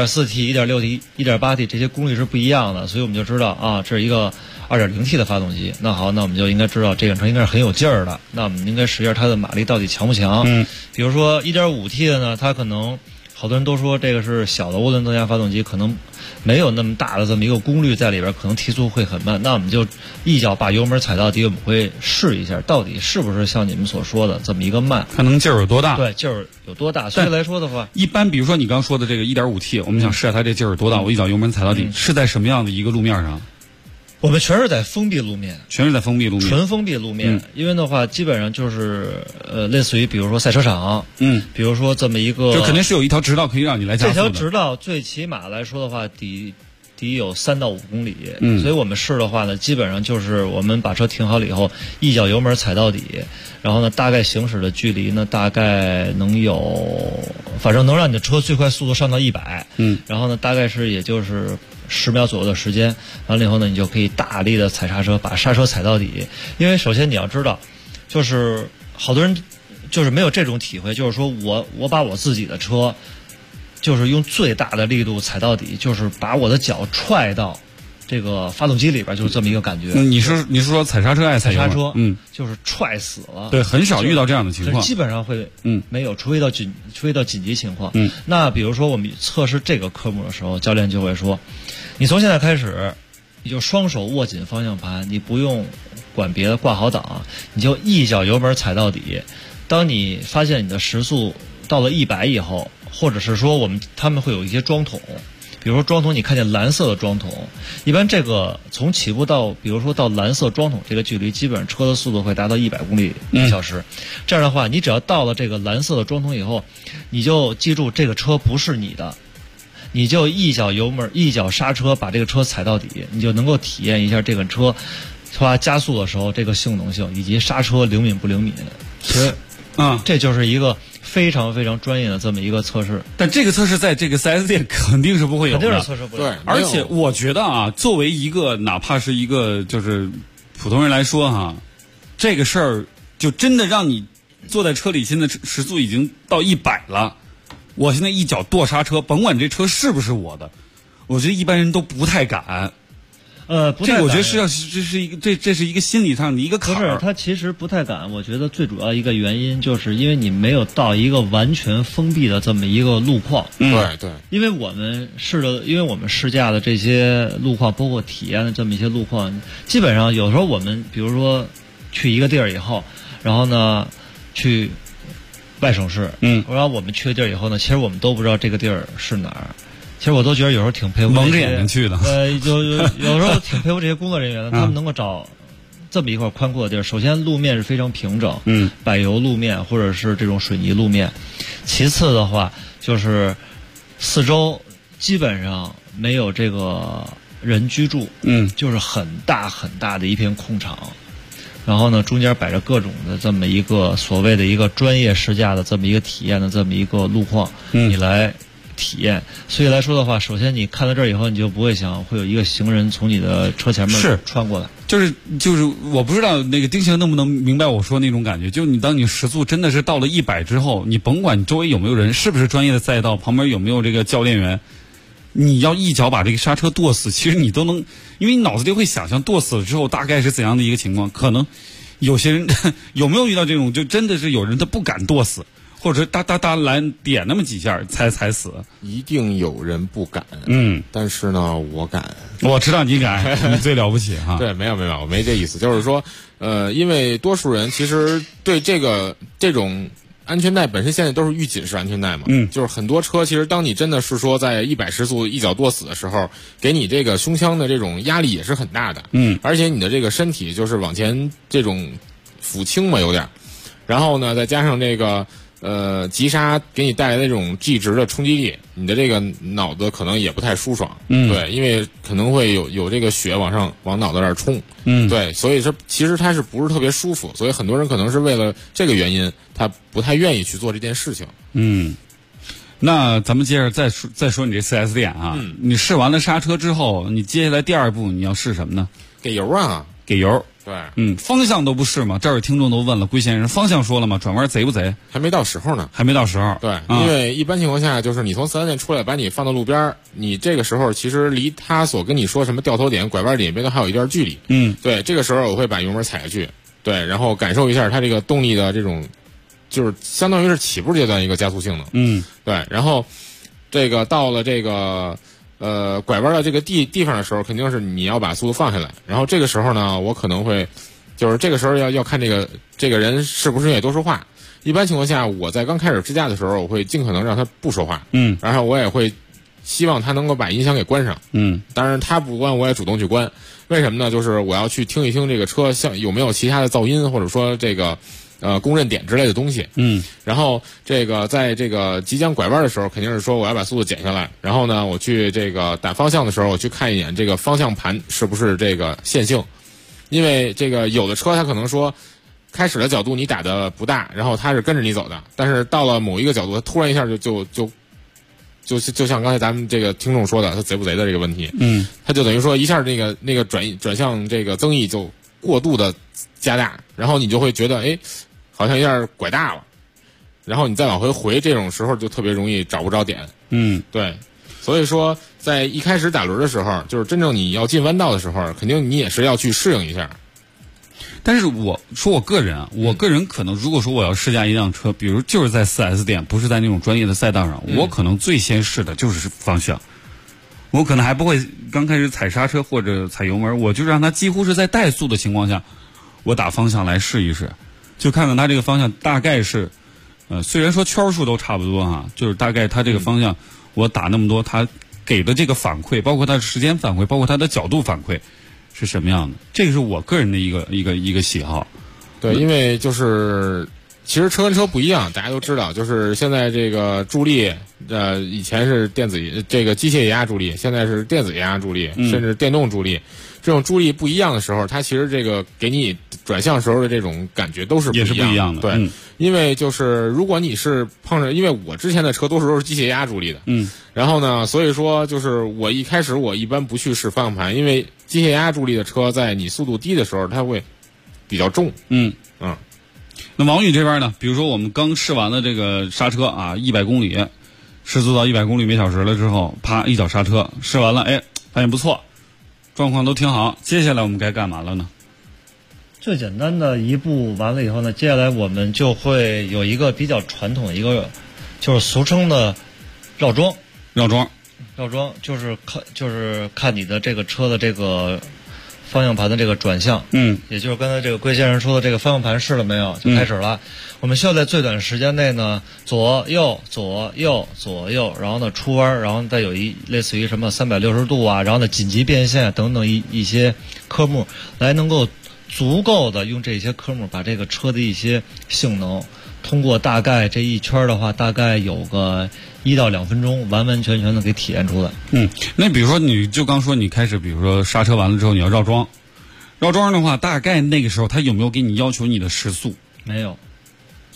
1.4T、1.6T、1.8T 这些功率是不一样的，所以我们就知道这是一个 2.0T 的发动机。那好，那我们就应该知道这辆车应该是很有劲儿的，那我们应该试一下它的马力到底强不强。比如说 1.5T 的呢，它可能好多人都说这个是小的涡轮增压发动机，可能没有那么大的这么一个功率在里边，可能提速会很慢。那我们就一脚把油门踩到底，我们会试一下到底是不是像你们所说的这么一个慢， 看能劲儿有多大。 对，劲儿有多大。所以来说的话， 一般比如说你刚说的这个 1.5T， 我们想试下它这劲儿有多大，我一脚油门踩到底，是在什么样的一个路面上？ 我们全是在封闭路面， 纯封闭路面。因为的话，基本上就是类似于比如说赛车场，比如说这么一个， 就肯定是有一条直道可以让你来加速的。 这条直道最起码来说的话，得有3到5公里。所以我们试的话呢，基本上就是我们把车停好了以后，一脚油门踩到底，然后呢，大概行驶的距离呢，大概能有，反正能让你的车最快速度上到100。然后呢，大概是也就是10秒左右的时间，完了以后呢，你就可以大力的踩刹车，把刹车踩到底。因为首先你要知道，就是好多人就是没有这种体会，就是说我把我自己的车就是用最大的力度踩到底，就是把我的脚踹到这个发动机里边，就是这么一个感觉。 你是说踩刹车还是踩刹车？就是踹死了。 对，很少遇到这样的情况， 基本上会没有，除非到紧急情况。那比如说我们测试这个科目的时候，教练就会说，你从现在开始，你就双手握紧方向盘，你不用管别的，挂好档，你就一脚油门踩到底。当你发现你的时速到了100以后，或者是说他们会有一些装桶，比如说装桶，你看见蓝色的装桶，一般这个从起步到比如说到蓝色装桶这个距离，基本上车的速度会达到100公里每小时。这样的话，你只要到了这个蓝色的装桶以后，你就记住这个车不是你的，你就一脚油门一脚刹车把这个车踩到底，你就能够体验一下这个车它加速的时候这个性能性以及刹车灵敏不灵敏。其实这就是一个非常非常专业的这么一个测试。 但这个测试在这个 4S 店肯定是不会有的， 肯定是测试不了。 对， 而且我觉得作为一个哪怕是一个就是普通人来说这个事儿就真的让你坐在车里，现在时速已经到100了，我现在一脚跺刹车，甭管这车是不是我的，我觉得一般人都不太敢。这个我觉得这是一个心理上的一个坎儿。 不是，他其实不太敢。我觉得最主要一个原因就是因为你没有到一个完全封闭的这么一个路况。 对。 因为我们试驾的这些路况，包括体验的这么一些路况，基本上有时候我们比如说去一个地儿以后，然后呢去外省市，然后我们去的地儿以后呢，其实我们都不知道这个地儿是哪儿。其实我都觉得有时候挺佩服， 蒙着眼睛去的。 就有时候挺佩服这些工作人员的，他们能够找这么一块宽阔的地儿。首先路面是非常平整，柏油路面或者是这种水泥路面。其次的话，就是四周基本上没有这个人居住，就是很大很大的一片空场。然后呢，中间摆着各种的这么一个所谓的一个专业试驾的这么一个体验的这么一个路况，你来体验。所以来说的话，首先你看到这儿以后，你就不会想会有一个行人从你的车前面穿过来。 就是我不知道那个丁先生能不能明白我说那种感觉，就是你当你时速真的是到了100之后，你甭管周围有没有人，是不是专业的赛道，旁边有没有这个教练员，你要一脚把这个刹车跺死，其实你都能，因为你脑子里会想象跺死了之后大概是怎样的一个情况。可能有些人有没有遇到这种，就真的是有人他不敢跺死，或者是哒哒哒来点那么几下才死。 一定有人不敢，但是呢，我敢。 我知道你敢，你最了不起哈。 对，没有，我没这意思，就是说，因为多数人其实对这种安全带本身现在都是预警式安全带嘛，就是很多车其实当你真的是说在100时速一脚跺死的时候，给你这个胸腔的这种压力也是很大的，而且你的这个身体就是往前这种俯倾嘛有点，然后呢再加上这个急刹给你带来的这种 G 值的冲击力，你的这个脑子可能也不太舒爽，对，因为可能会有这个血往脑子那儿冲，对，所以其实它是不是特别舒服，所以很多人可能是为了这个原因，他不太愿意去做这件事情。 那咱们接着再说你这 4S 店啊，你试完了刹车之后，你接下来第二步你要试什么呢？ 给油啊， 给油。 对， 方向都不是吗？这儿有听众都问了，龟先生，方向说了吗？转弯贼不贼？ 还没到时候呢，对，因为一般情况下，就是你从4S店出来，把你放到路边，你这个时候其实离他所跟你说什么掉头点、拐弯点边都还有一段距离。对，这个时候我会把油门踩下去，对，然后感受一下它这个动力的这种，就是相当于是起步阶段一个加速性能。对，然后这个到了这个。拐弯的这个地方的时候，肯定是你要把速度放下来。然后这个时候呢，我可能会，就是这个时候要看这个人是不是愿意多说话。一般情况下，我在刚开始支架的时候，我会尽可能让他不说话。然后我也会希望他能够把音响给关上。当然他不关，我也主动去关。为什么呢？就是我要去听一听这个车像有没有其他的噪音，或者说这个。公认点之类的东西，然后这个在这个即将拐弯的时候，肯定是说我要把速度减下来，然后呢，我去这个打方向的时候，我去看一眼这个方向盘是不是这个线性，因为这个有的车它可能说开始的角度你打的不大，然后它是跟着你走的，但是到了某一个角度，它突然一下就像刚才咱们这个听众说的，它贼不贼的这个问题，它就等于说一下那个转向这个增益就过度的加大，然后你就会觉得好像一下拐大了，然后你再往回这种时候就特别容易找不着点。对，所以说在一开始打轮的时候，就是真正你要进弯道的时候，肯定你也是要去适应一下。 但是我说我个人可能如果说我要试驾一辆车，比如就是在 4S 店，不是在那种专业的赛道上，我可能最先试的就是方向。我可能还不会刚开始踩刹车或者踩油门，我就让它几乎是在怠速的情况下，我打方向来试一试，就看看它这个方向大概是，虽然说圈数都差不多哈，就是大概它这个方向我打那么多，它给的这个反馈，包括它的时间反馈，包括它的角度反馈是什么样的，这个是我个人的一个喜好。 对，因为就是其实车跟车不一样，大家都知道，就是现在这个助力，以前是这个机械液压助力，现在是电子液压助力，甚至电动助力。这种助力不一样的时候，它其实这个给你转向时候的这种感觉都是也是不一样的。 对，因为就是如果你是碰着，因为我之前的车多数都是机械液压助力的，然后呢，所以说就是我一开始我一般不去试方向盘，因为机械液压助力的车在你速度低的时候，它会比较重。 那王宇这边呢？比如说我们刚试完了这个刹车啊，100公里，时速到100公里每小时了之后，啪一脚刹车，试完了，发现不错，状况都挺好。接下来我们该干嘛了呢？ 最简单的一步完了以后呢，接下来我们就会有一个比较传统的一个，就是俗称的绕桩就是看你的这个车的这个方向盘的这个转向，也就是刚才这个龟先生说的这个方向盘试了没有，就开始了。我们需要在最短时间内呢，左右，然后呢出弯，然后再有类似于什么360度啊，然后呢紧急变线等等一些科目，来能够足够的用这些科目把这个车的一些性能，通过大概这一圈的话，大概有个1到2分钟，完完全全的给体验出来。 那比如说你就刚说你开始，比如说刹车完了之后你要绕桩的话，大概那个时候他有没有给你要求你的时速？ 没有，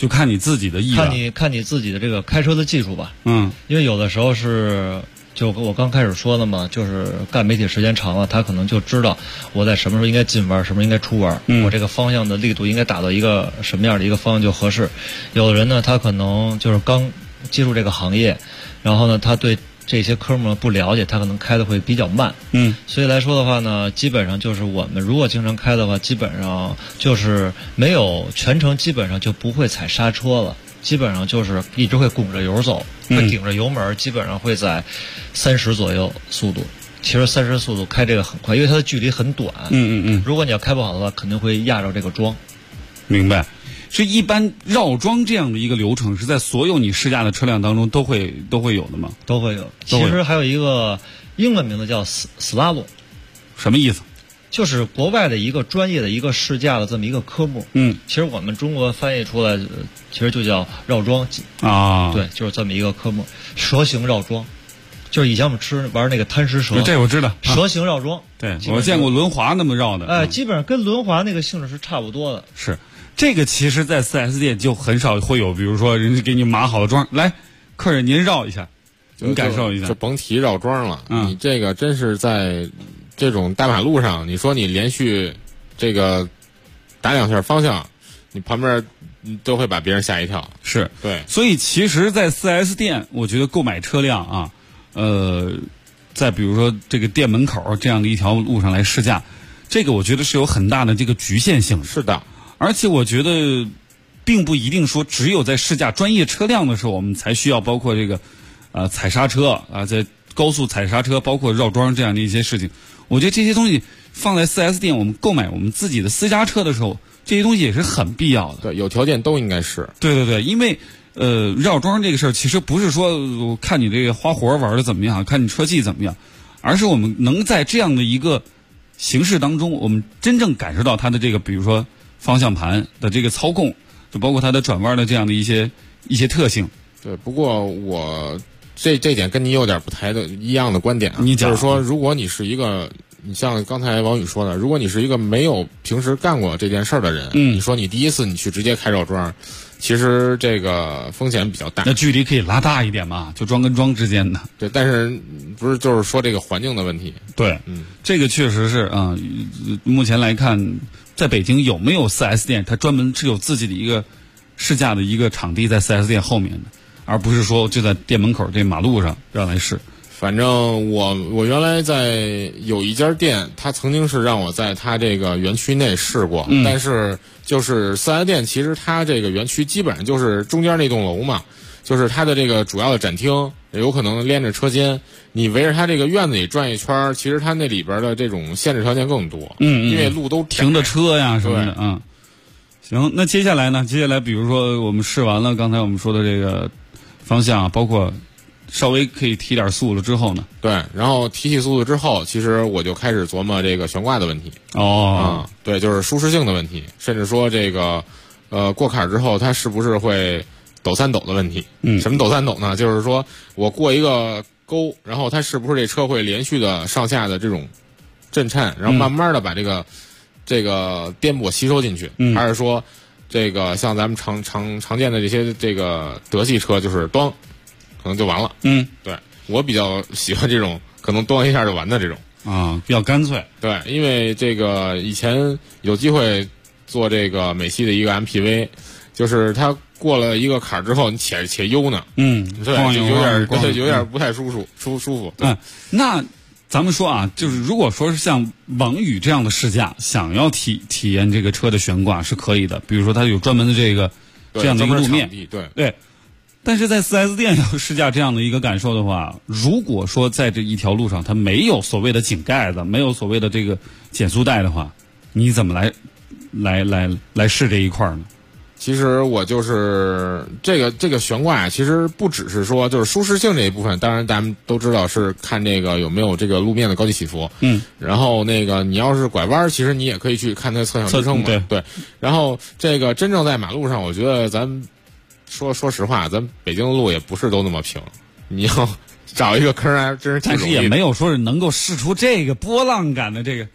就看你自己的意愿， 看你自己的这个开车的技术吧。因为有的时候是。就我刚开始说的嘛，就是干媒体时间长了，他可能就知道我在什么时候应该进弯，什么时候应该出弯，我这个方向的力度应该打到一个什么样的一个方向就合适。有的人呢，他可能就是刚接触这个行业，然后呢，他对这些科目不了解，他可能开的会比较慢。所以来说的话呢，基本上就是我们如果经常开的话，基本上就是没有全程基本上就不会踩刹车了。基本上就是一直会拱着油走，会顶着油门，基本上会在30左右速度。其实30速度开这个很快，因为它的距离很短。如果你要开不好的话，肯定会压着这个桩。 明白。是一般绕桩这样的一个流程，是在所有你试驾的车辆当中都会有的吗？ 都会有。其实还有一个英文名字叫 slalom， 什么意思？ 就是国外的一个专业的一个试驾的这么一个科目。其实我们中国翻译出来，其实就叫绕桩啊。 对，就是这么一个科目，蛇形绕桩，就是以前我们玩那个贪食蛇， 这我知道， 蛇形绕桩。 对，我见过轮滑那么绕的。 基本上跟轮滑那个性质是差不多的。 是，这个其实在 4S 店就很少会有，比如说人家给你码好了桩，来，客人您绕一下，您感受一下， 就甭提绕桩了。你这个真是在这种大马路上，你说你连续这个打2下方向，你旁边都会把别人吓一跳。 是， 对。 所以其实，在 4S 店，我觉得购买车辆啊，在比如说这个店门口这样的一条路上来试驾，这个我觉得是有很大的这个局限性。 是的， 而且我觉得并不一定说只有在试驾专业车辆的时候，我们才需要包括这个踩刹车啊，在高速踩刹车，包括绕桩这样的一些事情。我觉得这些东西放在 4S 店，我们购买我们自己的私家车的时候，这些东西也是很必要的。 对，有条件都应该是。 对，因为绕桩这个事儿，其实不是说我看你这个花活玩的怎么样，看你车技怎么样，而是我们能在这样的一个形式当中，我们真正感受到它的这个，比如说方向盘的这个操控，就包括它的转弯的这样的一些特性。 对，不过我这点跟你有点不太一样的观点啊。 你讲， 就是说，如果你是一个，你像刚才王宇说的，如果你是一个没有平时干过这件事儿的人，你说你第一次你去直接开绕桩，其实这个风险比较大。 那距离可以拉大一点嘛，就桩跟桩之间的。 对，但是不是就是说这个环境的问题？ 对，这个确实是啊。目前来看，在北京有没有 4S 店，它专门是有自己的一个试驾的一个场地在 4S 店后面的，而不是说就在店门口这马路上让来试。 反正我原来在有一家店，他曾经是让我在他这个园区内试过，但是就是4S店，其实它这个园区基本上就是中间那栋楼嘛，就是它的这个主要的展厅有可能连着车间，你围着它这个院子里转一圈，其实它那里边的这种限制条件更多，因为路都停的车呀什么的。行，那接下来呢？接下来比如说我们试完了刚才我们说的这个方向，包括稍微可以提点速了之后呢？ 对，然后提起速度之后，其实我就开始琢磨这个悬挂的问题。对，就是舒适性的问题，甚至说这个过坎之后它是不是会抖三抖的问题。什么抖三抖呢？就是说我过一个沟，然后它是不是这车会连续的上下的这种震颤，然后慢慢的把这个颠簸吸收进去，还是说这个像咱们常见的这些这个德系车就是咣可能就完了。对，我比较喜欢这种可能咣一下就完的这种比较干脆。 对，因为这个以前有机会做这个美系的一个 MPV， 就是它过了一个坎之后，你且悠呢，对，就有点不太舒服。 那咱们说啊，就是如果说是像王宇这样的试驾，想要体验这个车的悬挂是可以的，比如说它有专门的这样的一个路面，对。但是在 4S 店要试驾这样的一个感受的话，如果说在这一条路上它没有所谓的井盖子，没有所谓的这个减速带的话，你怎么来试这一块呢？ 其实我就是这个悬挂其实不只是说就是舒适性这一部分，当然咱们都知道是看这个有没有这个路面的高低起伏。然后那个你要是拐弯，其实你也可以去看它侧向支撑嘛。对。然后这个真正在马路上，我觉得咱说实话，咱北京的路也不是都那么平，你要找一个坑还真是挺容易的。 但是也没有说是能够试出这个波浪感的这个。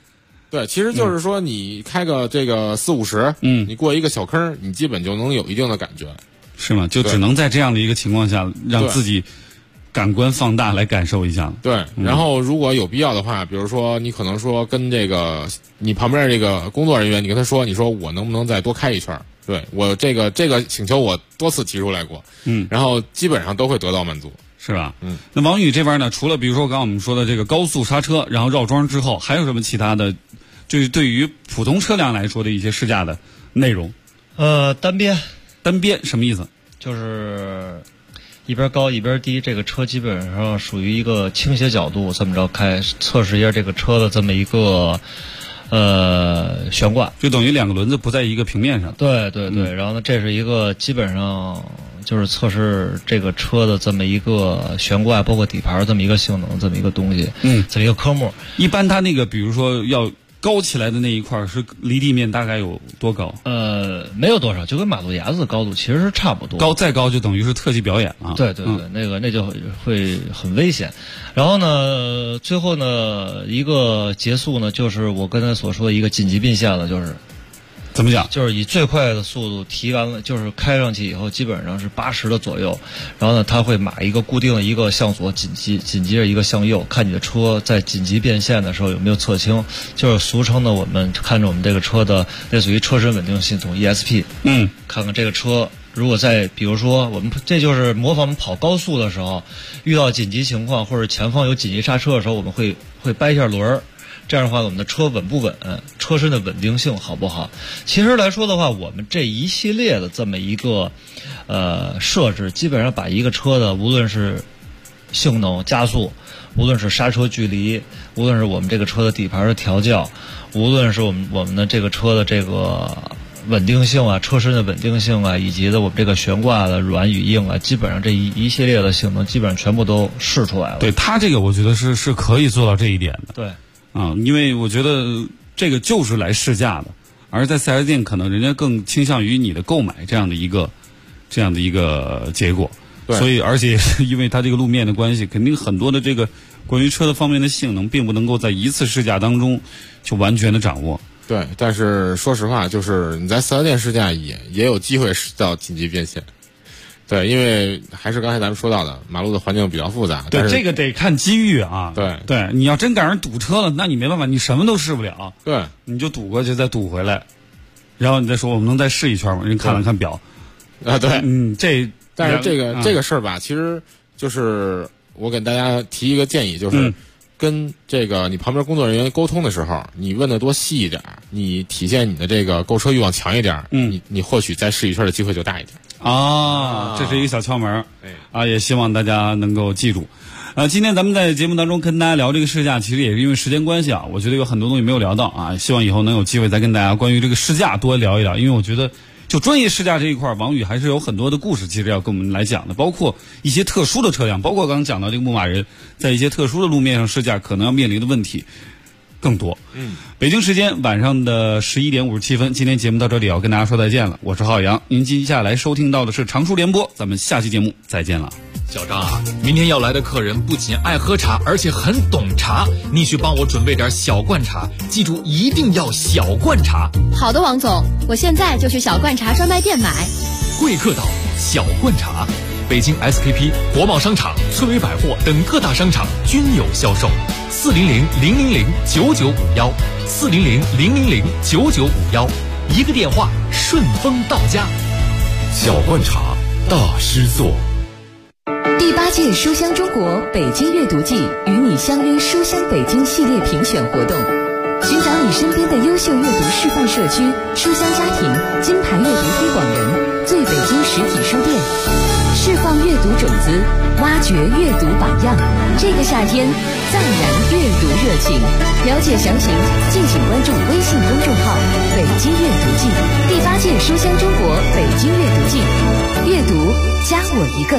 对，其实就是说你开个这个40-50，你过一个小坑，你基本就能有一定的感觉， 是吗？就只能在这样的一个情况下，让自己感官放大来感受一下。 对，然后如果有必要的话，比如说你可能说跟这个你旁边这个工作人员，你跟他说，你说我能不能再多开一圈？对，我这个请求我多次提出来过，然后基本上都会得到满足。 是吧？那王宇这边呢，除了比如说刚刚我们说的这个高速刹车，然后绕桩之后，还有什么其他的？就是对于普通车辆来说的一些试驾的内容。 单边什么意思？ 就是一边高一边低，这个车基本上属于一个倾斜角度，这么着开，测试一下这个车的这么一个悬挂， 就等于两个轮子不在一个平面上。 对，然后呢，这是一个基本上就是测试这个车的这么一个悬挂，包括底盘这么一个性能，这么一个东西，这么一个科目。 一般它那个比如说要高起来的那一块是离地面大概有多高？ 没有多少，就跟马路牙子的高度其实是差不多。 再高就等于是特技表演啊。 对，那就会很危险。然后呢，最后呢一个结束呢，就是我刚才所说的一个紧急并线了，就是。 怎么讲？ 就是以最快的速度提完了，就是开上去以后基本上是80的左右，然后呢，它会码一个固定的一个向左，紧急着一个向右，看你的车在紧急变线的时候有没有侧倾，就是俗称的我们看着我们这个车的类似于车身稳定系统 ESP，看看这个车如果在比如说我们这就是模仿我们跑高速的时候遇到紧急情况或者前方有紧急刹车的时候，我们会掰一下轮儿。这样的话，我们的车稳不稳，车身的稳定性好不好？其实来说的话，我们这一系列的这么一个设置，基本上把一个车的无论是性能、加速，无论是刹车距离，无论是我们这个车的底盘的调教，无论是我们的这个车的这个稳定性啊，车身的稳定性啊，以及的我们这个悬挂的软与硬啊，基本上这一系列的性能基本上全部都试出来了。 对，它这个我觉得是可以做到这一点的。 对。 因为我觉得这个就是来试驾的，而在4S店可能人家更倾向于你的购买这样的一个结果。所以而且因为它这个路面的关系，肯定很多的这个关于车的方面的性能并不能够在一次试驾当中就完全的掌握。 对，但是说实话，就是你在4S店试驾也有机会试到紧急变线。对，因为还是刚才咱们说到的，马路的环境比较复杂。 对，这个得看机遇啊。 对， 你要真赶上堵车了，那你没办法，你什么都试不了。 对， 你就堵过去，再堵回来，然后你再说我们能再试一圈吗？人看了看表， 对，但是这个事儿吧，其实就是我给大家提一个建议，就是跟这个你旁边工作人员沟通的时候，你问的多细一点，你体现你的这个购车欲望强一点，你或许再试一圈的机会就大一点。 这是一个小窍门也希望大家能够记住。今天咱们在节目当中跟大家聊这个试驾，其实也是因为时间关系我觉得有很多东西没有聊到希望以后能有机会再跟大家关于这个试驾多聊一聊，因为我觉得就专业试驾这一块，王宇还是有很多的故事其实要跟我们来讲的，包括一些特殊的车辆，包括刚刚讲到这个牧马人在一些特殊的路面上试驾可能要面临的问题更多。北京时间晚上的11点57分，今天节目到这里要跟大家说再见了，我是浩洋，您接下来收听到的是常熟联播，咱们下期节目再见了。 小张明天要来的客人不仅爱喝茶，而且很懂茶，你去帮我准备点小罐茶，记住一定要小罐茶。 好的，王总，我现在就去小罐茶专卖店买。 贵客岛小罐茶，北京 SKP、国贸商场、翠微百货等各大商场均有销售。400-000-9951，400-000-9951，一个电话顺丰到家。 小罐茶大师座。 第8届书香中国北京阅读季与你相约书香北京系列评选活动，寻找你身边的优秀阅读示范社区、书香家庭、金牌阅读推广人、最北京实体书店，释放阅读种子，挖掘阅读榜样。这个夏天再燃阅读热情，了解详情敬请关注微信公众号北京阅读季。第8届书香中国北京阅读季，阅读加我一个。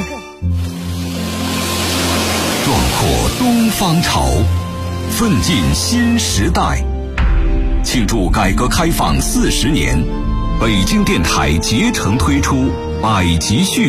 壮阔东方潮，奋进新时代。庆祝改革开放40年，北京电台竭诚推出百集续